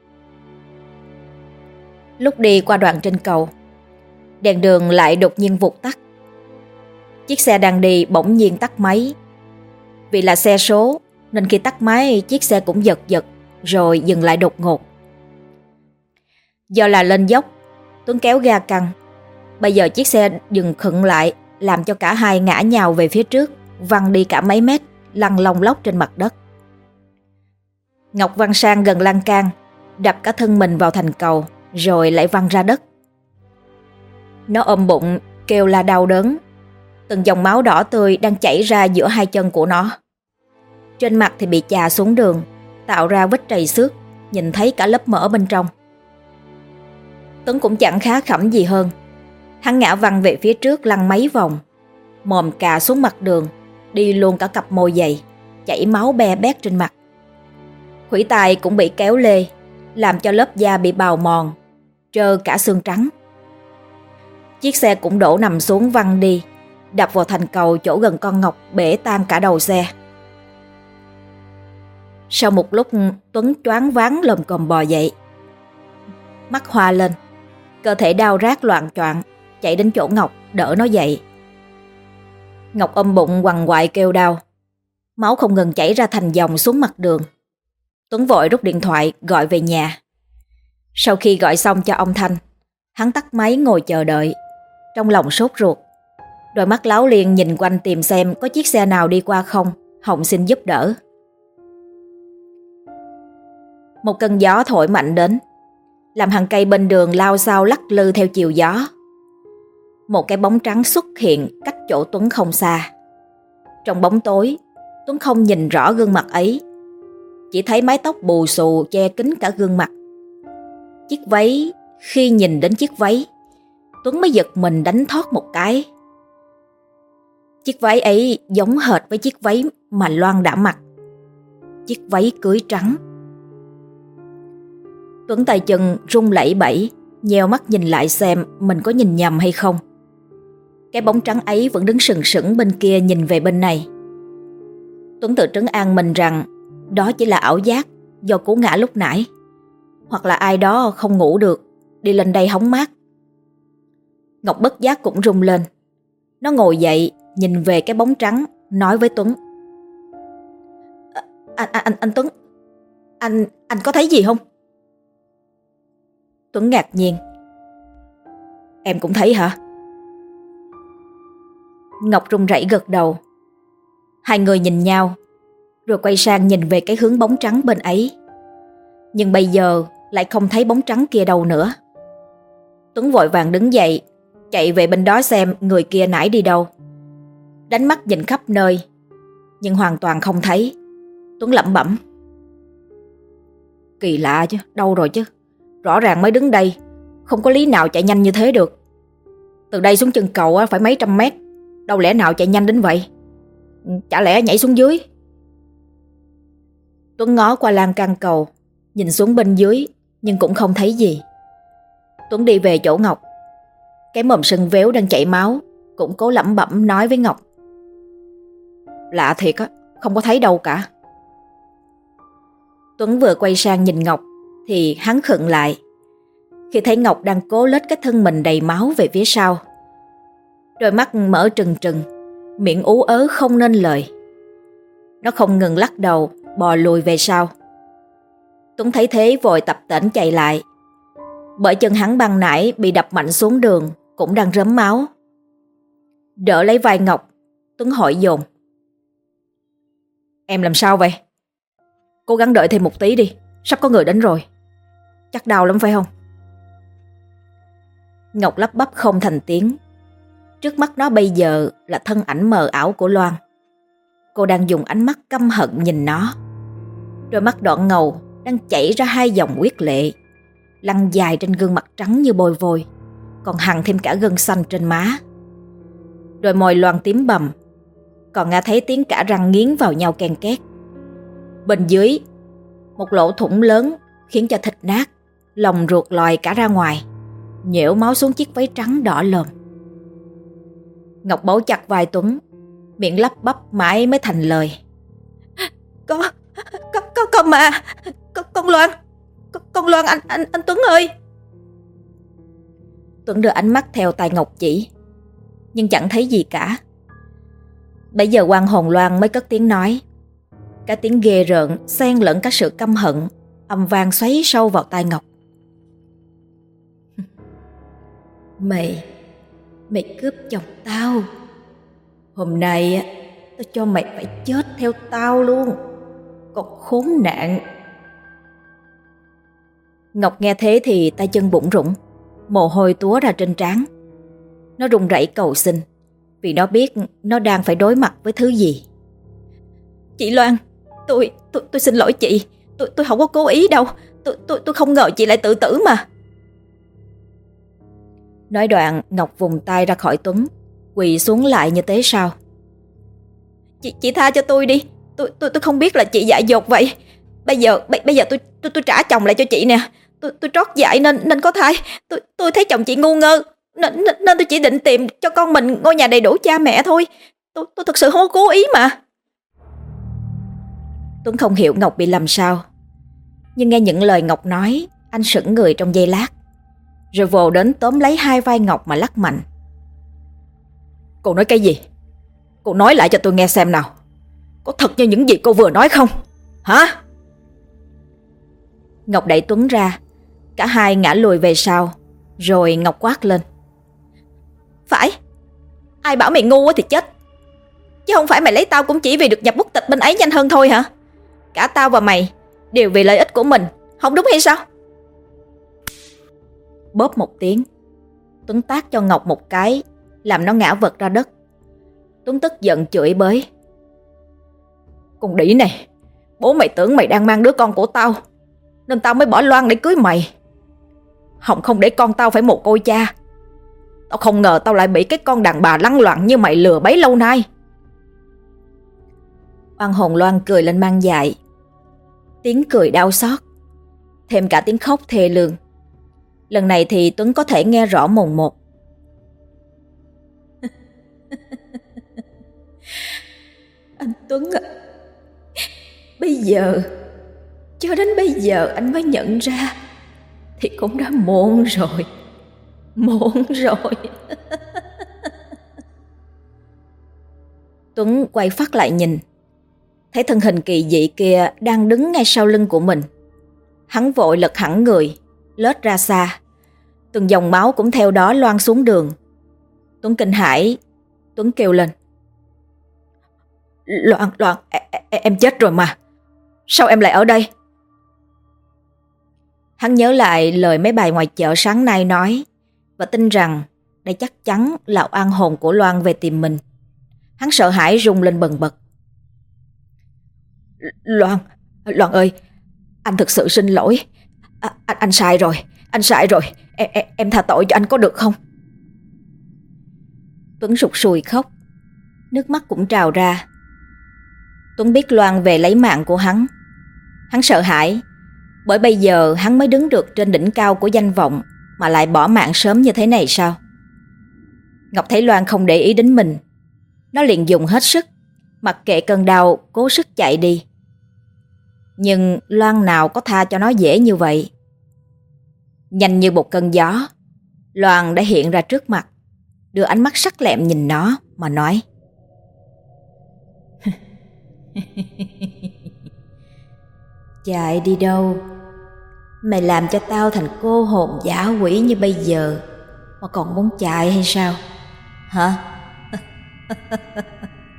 A: Lúc đi qua đoạn trên cầu, đèn đường lại đột nhiên vụt tắt. Chiếc xe đang đi bỗng nhiên tắt máy. Vì là xe số nên khi tắt máy chiếc xe cũng giật giật rồi dừng lại đột ngột. Do là lên dốc, Tuấn kéo ga căng. Bây giờ chiếc xe dừng khựng lại, làm cho cả hai ngã nhào về phía trước, văng đi cả mấy mét, lăn lông lóc trên mặt đất. Ngọc văng sang gần lan can, đập cả thân mình vào thành cầu, rồi lại văng ra đất. Nó ôm bụng, kêu la đau đớn. Từng dòng máu đỏ tươi đang chảy ra giữa hai chân của nó. Trên mặt thì bị chà xuống đường, tạo ra vết trầy xước, nhìn thấy cả lớp mỡ bên trong. Tuấn cũng chẳng khá khẩm gì hơn. Hắn ngã văng về phía trước lăn mấy vòng, mồm cà xuống mặt đường, đi luôn cả cặp môi dày, chảy máu be bét trên mặt. Khuỷu tay cũng bị kéo lê, làm cho lớp da bị bào mòn, trơ cả xương trắng. Chiếc xe cũng đổ nằm xuống văng đi, đập vào thành cầu chỗ gần con Ngọc, bể tan cả đầu xe. Sau một lúc, Tuấn choáng váng lồm cồm bò dậy. Mắt hoa lên, cơ thể đau rát loạng choạng, chạy đến chỗ Ngọc đỡ nó dậy. Ngọc ôm bụng quằn quại kêu đau, máu không ngừng chảy ra thành dòng xuống mặt đường. Tuấn vội rút điện thoại gọi về nhà. Sau khi gọi xong cho ông Thanh, hắn tắt máy ngồi chờ đợi, trong lòng sốt ruột. Đôi mắt láo liên nhìn quanh tìm xem có chiếc xe nào đi qua không, hòng xin giúp đỡ. Một cơn gió thổi mạnh đến, làm hàng cây bên đường lao xao lắc lư theo chiều gió. Một cái bóng trắng xuất hiện cách chỗ Tuấn không xa. Trong bóng tối, Tuấn không nhìn rõ gương mặt ấy, chỉ thấy mái tóc bù xù che kín cả gương mặt. Chiếc váy, khi nhìn đến chiếc váy, Tuấn mới giật mình đánh thót một cái. Chiếc váy ấy giống hệt với chiếc váy mà Loan đã mặc. Chiếc váy cưới trắng. Tuấn tay chân run lẩy bẩy, nheo mắt nhìn lại xem mình có nhìn nhầm hay không. Cái bóng trắng ấy vẫn đứng sừng sững bên kia nhìn về bên này. Tuấn tự trấn an mình rằng đó chỉ là ảo giác do cú ngã lúc nãy, hoặc là ai đó không ngủ được, đi lên đây hóng mát. Ngọc bất giác cũng rung lên. Nó ngồi dậy, nhìn về cái bóng trắng, nói với Tuấn: Anh Tuấn, anh có thấy gì không? Tuấn ngạc nhiên: Em cũng thấy hả? Ngọc run rẩy gật đầu. Hai người nhìn nhau, rồi quay sang nhìn về cái hướng bóng trắng bên ấy. Nhưng bây giờ lại không thấy bóng trắng kia đâu nữa. Tuấn vội vàng đứng dậy, chạy về bên đó xem người kia nãy đi đâu. Đánh mắt nhìn khắp nơi, nhưng hoàn toàn không thấy. Tuấn lẩm bẩm: Kỳ lạ chứ, đâu rồi chứ? Rõ ràng mới đứng đây, không có lý nào chạy nhanh như thế được. Từ đây xuống chân cầu phải mấy trăm mét, đâu lẽ nào chạy nhanh đến vậy? Chả lẽ nhảy xuống dưới? Tuấn ngó qua lan can cầu, nhìn xuống bên dưới, nhưng cũng không thấy gì. Tuấn đi về chỗ Ngọc. Cái mồm sưng véo đang chảy máu, cũng cố lẩm bẩm nói với Ngọc: Lạ thiệt á, không có thấy đâu cả. Tuấn vừa quay sang nhìn Ngọc thì hắn khựng lại khi thấy Ngọc đang cố lết cái thân mình đầy máu về phía sau. Đôi mắt mở trừng trừng, miệng ú ớ không nên lời. Nó không ngừng lắc đầu, bò lùi về sau. Tuấn thấy thế vội tập tễnh chạy lại, bởi chân hắn ban nãy bị đập mạnh xuống đường, cũng đang rớm máu. Đỡ lấy vai Ngọc, Tuấn hỏi dồn. Em làm sao vậy? Cố gắng đợi thêm một tí đi, sắp có người đến rồi. Chắc đau lắm phải không? Ngọc lắp bắp không thành tiếng. Trước mắt nó bây giờ là thân ảnh mờ ảo của Loan. Cô đang dùng ánh mắt căm hận nhìn nó. Đôi mắt đỏ ngầu đang chảy ra 2 dòng huyết lệ, lăn dài trên gương mặt trắng như bôi vôi, còn hằn thêm cả gân xanh trên má. Đôi môi Loan tím bầm, còn nghe thấy tiếng cả răng nghiến vào nhau ken két. Bên dưới, một lỗ thủng lớn khiến cho thịt nát, lòng ruột lòi cả ra ngoài, nhễu máu xuống chiếc váy trắng đỏ lòm. Ngọc bấu chặt vai Tuấn, miệng lắp bắp mãi mới thành lời. Có mà, con Loan, con Loan, anh Tuấn ơi. Tuấn đưa ánh mắt theo tay Ngọc chỉ, nhưng chẳng thấy gì cả. Bây giờ oan hồn Loan mới cất tiếng nói. Cả tiếng ghê rợn xen lẫn cả sự căm hận âm vang xoáy sâu vào tai Ngọc. Mày cướp chồng tao. Hôm nay tao cho mày phải chết theo tao luôn, còn khốn nạn. Ngọc nghe thế thì tay chân bủn rủn, mồ hôi túa ra trên trán. Nó run rẩy cầu xin, vì nó biết nó đang phải đối mặt với thứ gì. Chị Loan, tôi xin lỗi chị, tôi không có cố ý đâu, tôi không ngờ chị lại tự tử mà. Nói đoạn, Ngọc vùng tay ra khỏi Tuấn, quỳ xuống lại như tế sao. Chị tha cho tôi đi, tôi không biết là chị dại dột vậy. Bây giờ tôi trả chồng lại cho chị nè. Tôi trót dại nên có thai. Tôi thấy chồng chị ngu ngơ nên tôi chỉ định tìm cho con mình ngôi nhà đầy đủ cha mẹ thôi. Tôi thực sự không có cố ý mà. Tuấn không hiểu Ngọc bị làm sao, nhưng nghe những lời Ngọc nói, anh sững người trong giây lát, rồi vồ đến tóm lấy 2 vai Ngọc mà lắc mạnh. Cô nói cái gì? Cô nói lại cho tôi nghe xem nào. Có thật như những gì cô vừa nói không? Hả? Ngọc đẩy Tuấn ra, cả hai ngã lùi về sau, rồi Ngọc quát lên. Phải, ai bảo mày ngu thì chết. Chứ không phải mày lấy tao cũng chỉ vì được nhập quốc tịch bên ấy nhanh hơn thôi hả? Cả tao và mày đều vì lợi ích của mình, không đúng hay sao? Bóp một tiếng, Tuấn tát cho Ngọc một cái, làm nó ngã vật ra đất. Tuấn tức giận chửi bới. Con đĩ này, bố mày tưởng mày đang mang đứa con của tao, nên tao mới bỏ Loan để cưới mày. Hồng không để con tao phải mồ côi cha. Tao không ngờ tao lại bị cái con đàn bà lăng loạn như mày lừa bấy lâu nay. Oan hồn Loan cười lên mang dại, tiếng cười đau xót, thêm cả tiếng khóc thê lương. Lần này thì Tuấn có thể nghe rõ mồn một. Anh Tuấn à, cho đến bây giờ anh mới nhận ra thì cũng đã muộn rồi. Tuấn quay phát lại nhìn, thấy thân hình kỳ dị kia đang đứng ngay sau lưng của mình. Hắn vội lật hẳn người, lết ra xa. Từng dòng máu cũng theo đó loang xuống đường. Tuấn kinh hãi, Tuấn kêu lên. Loan, em chết rồi mà. Sao em lại ở đây? Hắn nhớ lại lời mấy bà ngoài chợ sáng nay nói, và tin rằng đây chắc chắn là oan hồn của Loan về tìm mình. Hắn sợ hãi rung lên bần bật. Loan ơi, anh thực sự xin lỗi. Anh sai rồi. Em tha tội cho anh có được không? Tuấn sụt sùi khóc, nước mắt cũng trào ra. Tuấn biết Loan về lấy mạng của hắn. Hắn sợ hãi, bởi bây giờ hắn mới đứng được trên đỉnh cao của danh vọng mà lại bỏ mạng sớm như thế này sao? Ngọc thấy Loan không để ý đến mình, nó liền dùng hết sức, mặc kệ cơn đau, cố sức chạy đi. Nhưng Loan nào có tha cho nó dễ như vậy. Nhanh như một cơn gió, Loan đã hiện ra trước mặt, đưa ánh mắt sắc lẹm nhìn nó mà nói. Chạy đi đâu? Mày làm cho tao thành cô hồn dã quỷ như bây giờ mà còn muốn chạy hay sao? Hả?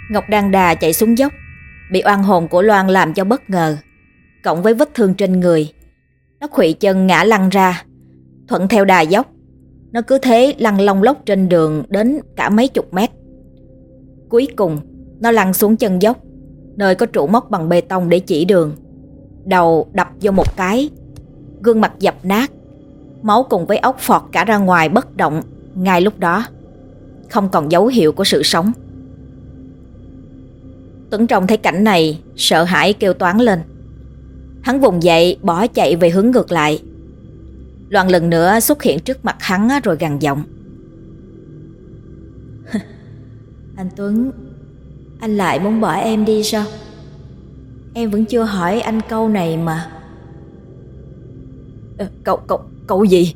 A: Ngọc Đan Đà chạy xuống dốc, bị oan hồn của Loan làm cho bất ngờ, cộng với vết thương trên người. Nó khuỵu chân ngã lăn ra. Thuận theo đà dốc, nó cứ thế lăn lông lốc trên đường đến cả mấy chục mét. Cuối cùng nó lăn xuống chân dốc, nơi có trụ móc bằng bê tông để chỉ đường. Đầu đập vô một cái, gương mặt dập nát, máu cùng với óc phọt cả ra ngoài bất động. Ngay lúc đó không còn dấu hiệu của sự sống. Tuấn trông thấy cảnh này, sợ hãi kêu toáng lên. Hắn vùng dậy bỏ chạy về hướng ngược lại. Loan lần nữa xuất hiện trước mặt hắn rồi gằn giọng: Anh Tuấn, anh lại muốn bỏ em đi sao? Em vẫn chưa hỏi anh câu này mà. Cậu gì?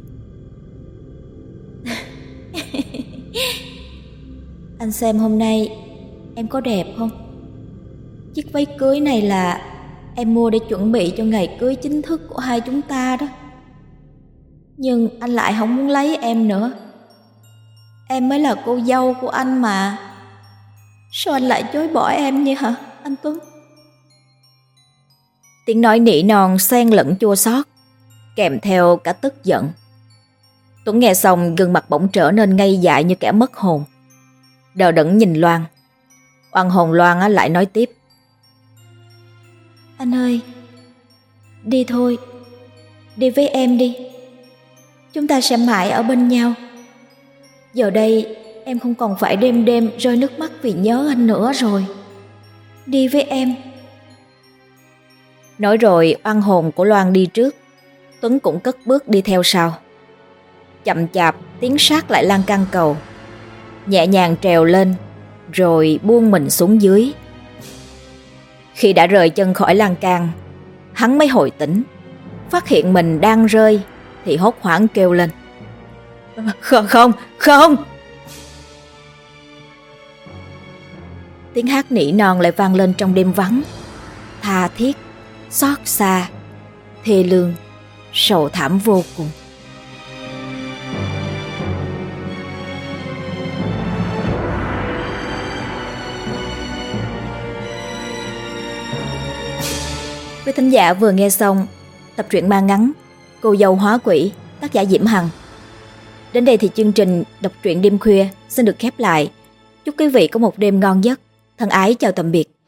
A: Anh xem hôm nay em có đẹp không? Chiếc váy cưới này là em mua để chuẩn bị cho ngày cưới chính thức của hai chúng ta đó. Nhưng anh lại không muốn lấy em nữa. Em mới là cô dâu của anh mà. Sao anh lại chối bỏ em như hả anh Tuấn? Tiếng nói nỉ non xen lẫn chua xót, kèm theo cả tức giận. Tuấn nghe xong gương mặt bỗng trở nên ngây dại như kẻ mất hồn. Đờ đẫn nhìn Loan. Oan hồn Loan lại nói tiếp: Anh ơi, đi thôi, đi với em đi. Chúng ta sẽ mãi ở bên nhau. Giờ đây em không còn phải đêm đêm rơi nước mắt vì nhớ anh nữa rồi. Đi với em. Nói rồi oan hồn của Loan đi trước, Tuấn cũng cất bước đi theo sau. Chậm chạp tiến sát lại lan can cầu, nhẹ nhàng trèo lên rồi buông mình xuống dưới. Khi đã rời chân khỏi lan can, hắn mới hồi tỉnh, phát hiện mình đang rơi thì hốt hoảng kêu lên: Không! Tiếng hát nỉ non lại vang lên trong đêm vắng, tha thiết, xót xa, thê lương, sầu thảm vô cùng. Quý thính giả vừa nghe xong tập truyện ma ngắn Cô dâu hóa quỷ, tác giả Diễm Hằng. Đến đây thì chương trình đọc truyện đêm khuya xin được khép lại. Chúc quý vị có một đêm ngon giấc. Thân ái chào tạm biệt.